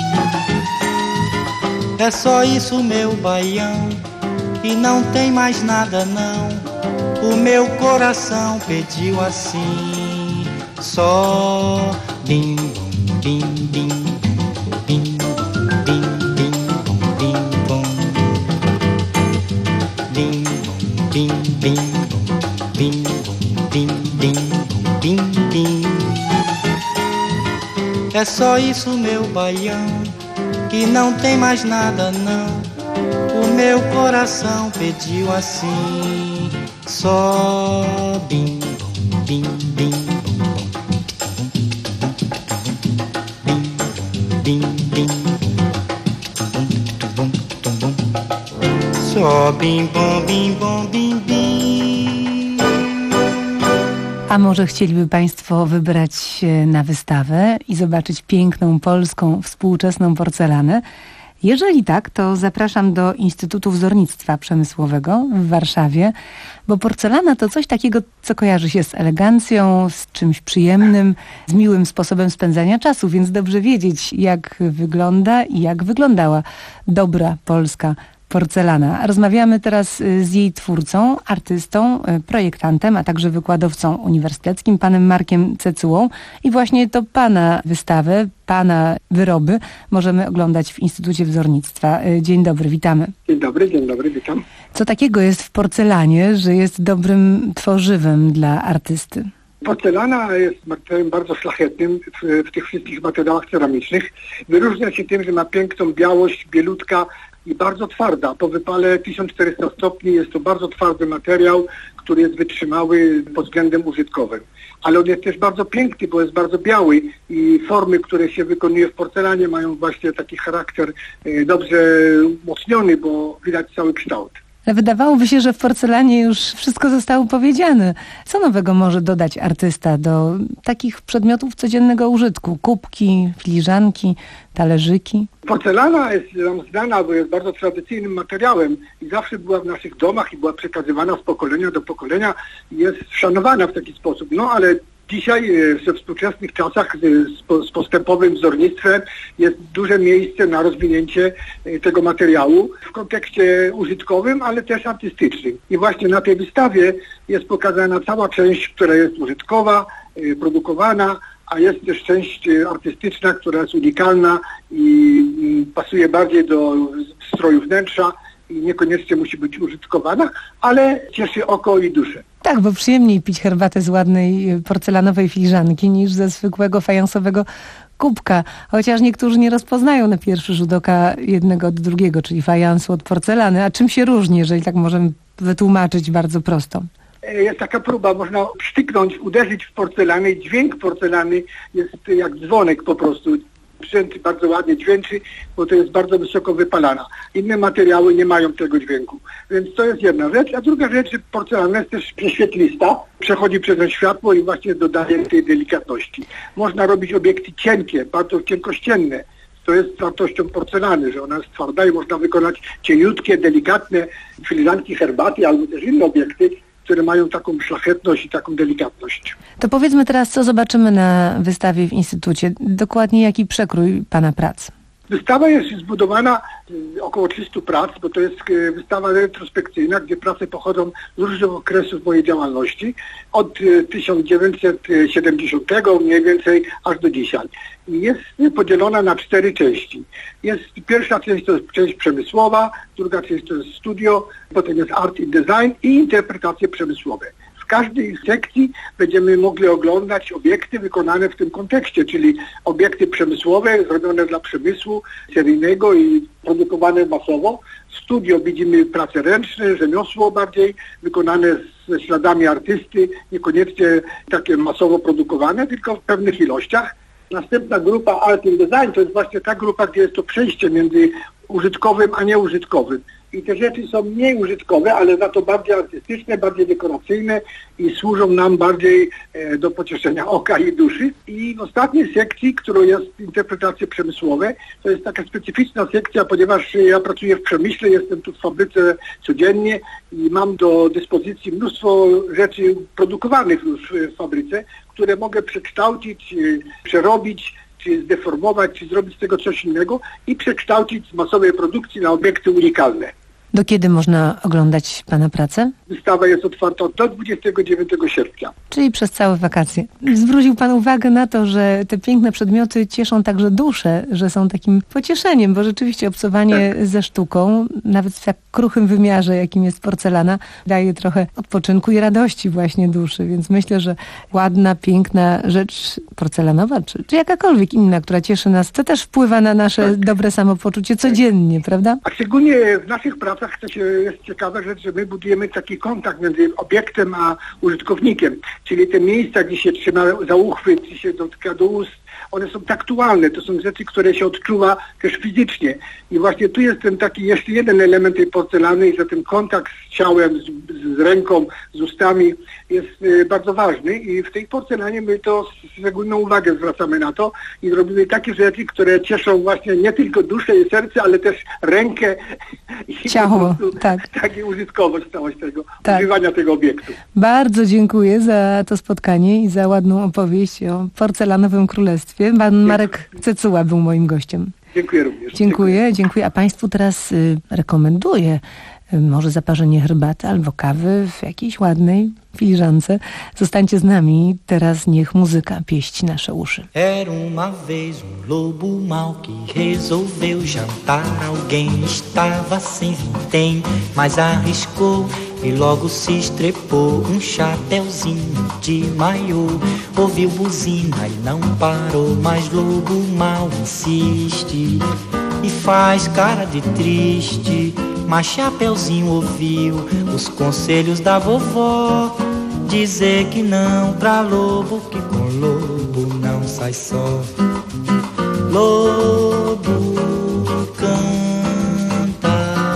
É só isso, meu baião, e não tem mais nada não. O meu coração pediu assim, só bing, bing, bing, bing, bing, bing, bing, bong. Bing, bing, bing, bing, bing, bing, bing, bing. É só isso, meu baião, e não tem mais nada não. O meu coração pediu assim, só bing, bing, bing, bing, bing, só bim, bom, bim, bom, bim, bim. A może chcieliby Państwo wybrać się na wystawę i zobaczyć piękną polską współczesną porcelanę? Jeżeli tak, to zapraszam do Instytutu Wzornictwa Przemysłowego w Warszawie, bo porcelana to coś takiego, co kojarzy się z elegancją, z czymś przyjemnym, z miłym sposobem spędzania czasu, więc dobrze wiedzieć, jak wygląda i jak wyglądała dobra polska porcelana. Rozmawiamy teraz z jej twórcą, artystą, projektantem, a także wykładowcą uniwersyteckim, panem Markiem Cecułą. I właśnie to pana wystawę, pana wyroby możemy oglądać w Instytucie Wzornictwa. Dzień dobry, witamy. Dzień dobry, dzień dobry, witam. Co takiego jest w porcelanie, że jest dobrym tworzywem dla artysty? Porcelana jest materiałem bardzo szlachetnym w, w tych wszystkich materiałach ceramicznych. Wyróżnia się tym, że ma piękną białość, bielutka i bardzo twarda. Po wypale tysiąc czterysta stopni jest to bardzo twardy materiał, który jest wytrzymały pod względem użytkowym. Ale on jest też bardzo piękny, bo jest bardzo biały i formy, które się wykonuje w porcelanie, mają właśnie taki charakter dobrze umocniony, bo widać cały kształt. Ale wydawałoby się, że w porcelanie już wszystko zostało powiedziane. Co nowego może dodać artysta do takich przedmiotów codziennego użytku? Kubki, filiżanki, talerzyki? Porcelana jest nam znana, bo jest bardzo tradycyjnym materiałem i zawsze była w naszych domach i była przekazywana z pokolenia do pokolenia i jest szanowana w taki sposób. No ale dzisiaj we współczesnych czasach z postępowym wzornictwem jest duże miejsce na rozwinięcie tego materiału w kontekście użytkowym, ale też artystycznym. I właśnie na tej wystawie jest pokazana cała część, która jest użytkowa, produkowana, a jest też część artystyczna, która jest unikalna i pasuje bardziej do stroju wnętrza i niekoniecznie musi być użytkowana, ale cieszy oko i duszę. Tak, bo przyjemniej pić herbatę z ładnej porcelanowej filiżanki niż ze zwykłego fajansowego kubka, chociaż niektórzy nie rozpoznają na pierwszy rzut oka jednego od drugiego, czyli fajansu od porcelany. A czym się różni, jeżeli tak możemy wytłumaczyć bardzo prosto? Jest taka próba, można sztyknąć, uderzyć w porcelanę i dźwięk porcelany jest jak dzwonek po prostu. Sprzęt bardzo ładnie dźwięczy, bo to jest bardzo wysoko wypalana. Inne materiały nie mają tego dźwięku. Więc to jest jedna rzecz. A druga rzecz, porcelana jest też prześwietlista. Przechodzi przez to światło i właśnie dodaje tej delikatności. Można robić obiekty cienkie, bardzo cienkościenne. To jest wartością porcelany, że ona jest twarda i można wykonać cieniutkie, delikatne filiżanki herbaty albo też inne obiekty, które mają taką szlachetność i taką delikatność. To powiedzmy teraz, co zobaczymy na wystawie w Instytucie. Dokładnie jaki przekrój Pana prac? Wystawa jest zbudowana około trzystu prac, bo to jest wystawa retrospekcyjna, gdzie prace pochodzą z różnych okresów mojej działalności, od tysiąc dziewięćset siedemdziesiątego mniej więcej aż do dzisiaj. I jest podzielona na cztery części. Jest pierwsza część to jest część przemysłowa, druga część to jest studio, potem jest art i design i interpretacje przemysłowe. W każdej sekcji będziemy mogli oglądać obiekty wykonane w tym kontekście, czyli obiekty przemysłowe zrobione dla przemysłu seryjnego i produkowane masowo. W studio widzimy prace ręczne, rzemiosło bardziej wykonane ze śladami artysty, niekoniecznie takie masowo produkowane, tylko w pewnych ilościach. Następna grupa Art and Design to jest właśnie ta grupa, gdzie jest to przejście między użytkowym a nieużytkowym. I te rzeczy są mniej użytkowe, ale za to bardziej artystyczne, bardziej dekoracyjne i służą nam bardziej e, do pocieszenia oka i duszy. I w ostatniej sekcji, którą jest interpretacje przemysłowe, to jest taka specyficzna sekcja, ponieważ ja pracuję w przemyśle, jestem tu w fabryce codziennie i mam do dyspozycji mnóstwo rzeczy produkowanych już w fabryce, które mogę przekształcić, przerobić, czy zdeformować, czy zrobić z tego coś innego i przekształcić z masowej produkcji na obiekty unikalne. Do kiedy można oglądać Pana pracę? Wystawa jest otwarta do dwudziestego dziewiątego sierpnia. Czyli przez całe wakacje. Zwrócił Pan uwagę na to, że te piękne przedmioty cieszą także duszę, że są takim pocieszeniem, bo rzeczywiście obcowanie tak. ze sztuką, nawet w tak kruchym wymiarze, jakim jest porcelana, daje trochę odpoczynku i radości właśnie duszy. Więc myślę, że ładna, piękna rzecz porcelanowa, czy, czy jakakolwiek inna, która cieszy nas, to też wpływa na nasze tak. dobre samopoczucie codziennie, prawda? A szczególnie w naszych pracach to się jest ciekawa rzecz, że my budujemy taki kontakt między obiektem a użytkownikiem. Czyli te miejsca, gdzie się trzyma za uchwyt, gdzie się dotyka do ust, one są taktualne, to są rzeczy, które się odczuwa też fizycznie. I właśnie tu jest ten taki jeszcze jeden element tej porcelany, że ten kontakt z ciałem, z, z ręką, z ustami jest y, bardzo ważny i w tej porcelanie my to szczególną uwagę zwracamy na to i robimy takie rzeczy, które cieszą właśnie nie tylko duszę i serce, ale też rękę i ciało, tak. Takie użytkowość całość tego, tak. używania tego obiektu. Bardzo dziękuję za to spotkanie i za ładną opowieść o porcelanowym królestwie. Pan Marek Cecuła był moim gościem. Dziękuję również. Dziękuję, dziękuję. dziękuję. A Państwu teraz y, rekomenduję y, może zaparzenie herbaty albo kawy w jakiejś ładnej filiżance. Zostańcie z nami. Teraz niech muzyka pieści nasze uszy. Era uma vez um lobo mau que resolveu jantar alguém. Estava sem vintém, mas arriscou e logo se estrepou. Um chapeuzinho de maiô, ouviu buzina e não parou. Mas lobo mau insiste e faz cara de triste. Mas Chapeuzinho ouviu os conselhos da vovó, dizer que não pra lobo, que com lobo não sai só. Lobo canta,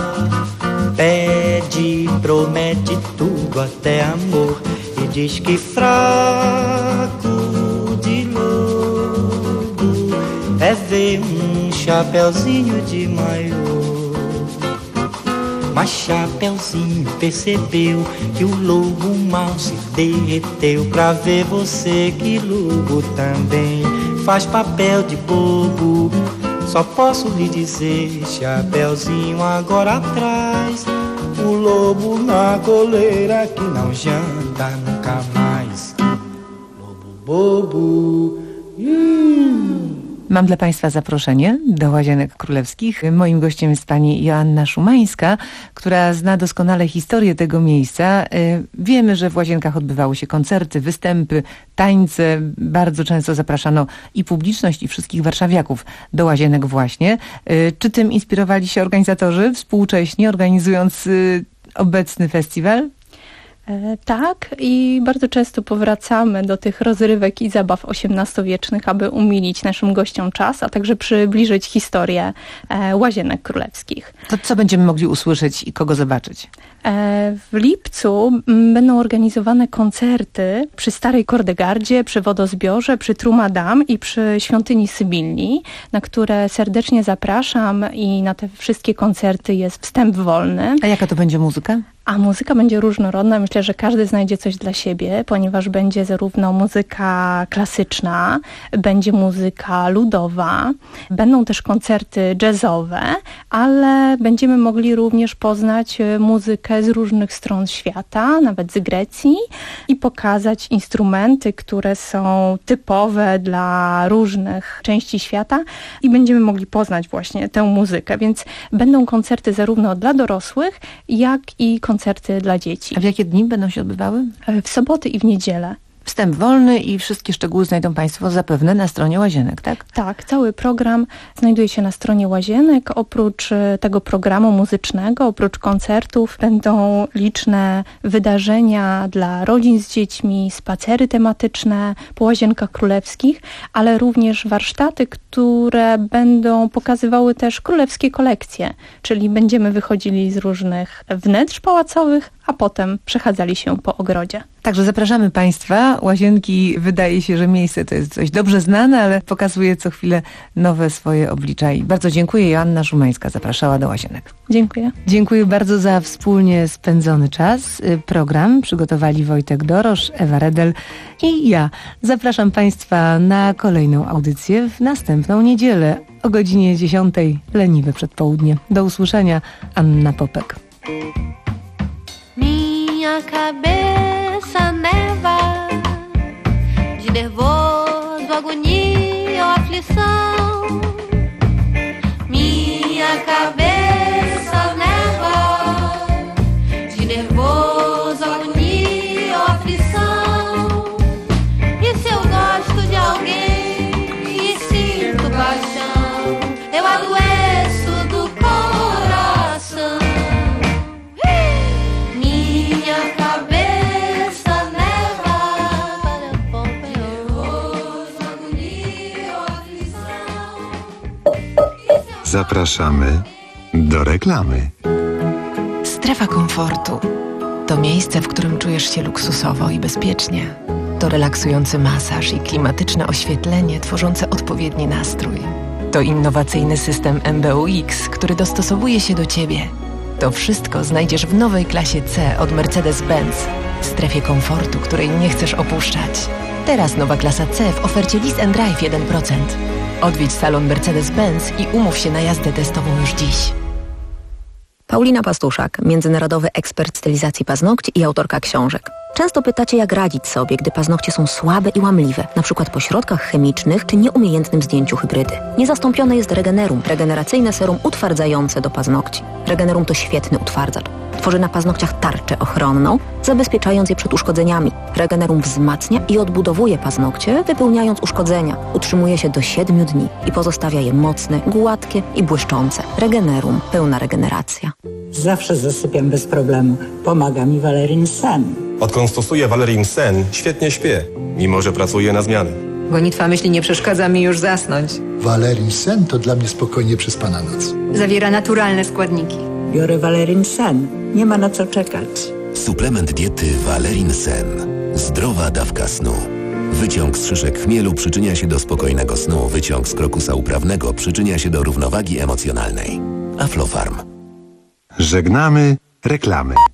pede, promete tudo até amor, e diz que fraco de lobo é ver um chapeuzinho de maiô. Mas Chapeuzinho percebeu que o lobo mau se derreteu. Pra ver você que lobo também faz papel de bobo. Só posso lhe dizer, Chapeuzinho, agora atrás o lobo na coleira que não janta nunca mais. Lobo bobo Mam dla Państwa zaproszenie do Łazienek Królewskich. Moim gościem jest pani Joanna Szumańska, która zna doskonale historię tego miejsca. Wiemy, że w Łazienkach odbywały się koncerty, występy, tańce. Bardzo często zapraszano i publiczność, i wszystkich warszawiaków do Łazienek właśnie. Czy tym inspirowali się organizatorzy współcześnie, organizując obecny festiwal? Tak, i bardzo często powracamy do tych rozrywek i zabaw osiemnastowiecznych, aby umilić naszym gościom czas, a także przybliżyć historię Łazienek Królewskich. To co będziemy mogli usłyszeć i kogo zobaczyć? W lipcu będą organizowane koncerty przy Starej Kordegardzie, przy Wodozbiorze, przy Trumadam i przy Świątyni Sybilni, na które serdecznie zapraszam i na te wszystkie koncerty jest wstęp wolny. A jaka to będzie muzyka? A muzyka będzie różnorodna. Myślę, że każdy znajdzie coś dla siebie, ponieważ będzie zarówno muzyka klasyczna, będzie muzyka ludowa, będą też koncerty jazzowe, ale będziemy mogli również poznać muzykę z różnych stron świata, nawet z Grecji, i pokazać instrumenty, które są typowe dla różnych części świata, i będziemy mogli poznać właśnie tę muzykę. Więc będą koncerty zarówno dla dorosłych, jak i koncerty dla dzieci. A w jakie dni będą się odbywały? W soboty i w niedzielę. Wstęp wolny i wszystkie szczegóły znajdą Państwo zapewne na stronie Łazienek, tak? Tak, cały program znajduje się na stronie Łazienek. Oprócz tego programu muzycznego, oprócz koncertów będą liczne wydarzenia dla rodzin z dziećmi, spacery tematyczne po Łazienkach Królewskich, ale również warsztaty, które będą pokazywały też królewskie kolekcje, czyli będziemy wychodzili z różnych wnętrz pałacowych, a potem przechadzali się po ogrodzie. Także zapraszamy Państwa. Łazienki, wydaje się, że miejsce to jest coś dobrze znane, ale pokazuje co chwilę nowe swoje oblicza. I bardzo dziękuję. Joanna Szumańska zapraszała do Łazienek. Dziękuję. Dziękuję bardzo za wspólnie spędzony czas. Program przygotowali Wojtek Dorosz, Ewa Redel i ja. Zapraszam Państwa na kolejną audycję w następną niedzielę o godzinie dziesiątej. Leniwe przedpołudnie. Do usłyszenia. Anna Popek. Minha cabeça neva de nervoso, agonia ou aflição. Minha cabeça neva de nervoso, agonia ou aflição. E se eu gosto de alguém e sinto paixão, eu adoeço do coração. Zapraszamy do reklamy. Strefa komfortu to miejsce, w którym czujesz się luksusowo i bezpiecznie. To relaksujący masaż i klimatyczne oświetlenie tworzące odpowiedni nastrój. To innowacyjny system M B U X, który dostosowuje się do Ciebie. To wszystko znajdziesz w nowej klasie C od Mercedes-Benz. W strefie komfortu, której nie chcesz opuszczać. Teraz nowa klasa C w ofercie Lease and Drive jeden procent. Odwiedź salon Mercedes-Benz i umów się na jazdę testową już dziś. Paulina Pastuszak, międzynarodowy ekspert stylizacji paznokci i autorka książek. Często pytacie, jak radzić sobie, gdy paznokcie są słabe i łamliwe, na przykład po środkach chemicznych czy nieumiejętnym zdjęciu hybrydy. Niezastąpione jest Regenerum, regeneracyjne serum utwardzające do paznokci. Regenerum to świetny utwardzacz. Tworzy na paznokciach tarczę ochronną, zabezpieczając je przed uszkodzeniami. Regenerum wzmacnia i odbudowuje paznokcie, wypełniając uszkodzenia. Utrzymuje się do siedmiu dni i pozostawia je mocne, gładkie i błyszczące. Regenerum. Pełna regeneracja. Zawsze zasypiam bez problemu. Pomaga mi Valerin Sen. Odkąd stosuję Valerin Sen, świetnie śpię, mimo że pracuję na zmiany. Gonitwa myśli nie przeszkadza mi już zasnąć. Valerin Sen to dla mnie spokojnie przespana noc. Zawiera naturalne składniki. Biorę Valerin Sen. Nie ma na co czekać. Suplement diety Valerin Sen. Zdrowa dawka snu. Wyciąg z szyszek chmielu przyczynia się do spokojnego snu. Wyciąg z krokusa uprawnego przyczynia się do równowagi emocjonalnej. Aflofarm. Żegnamy reklamy.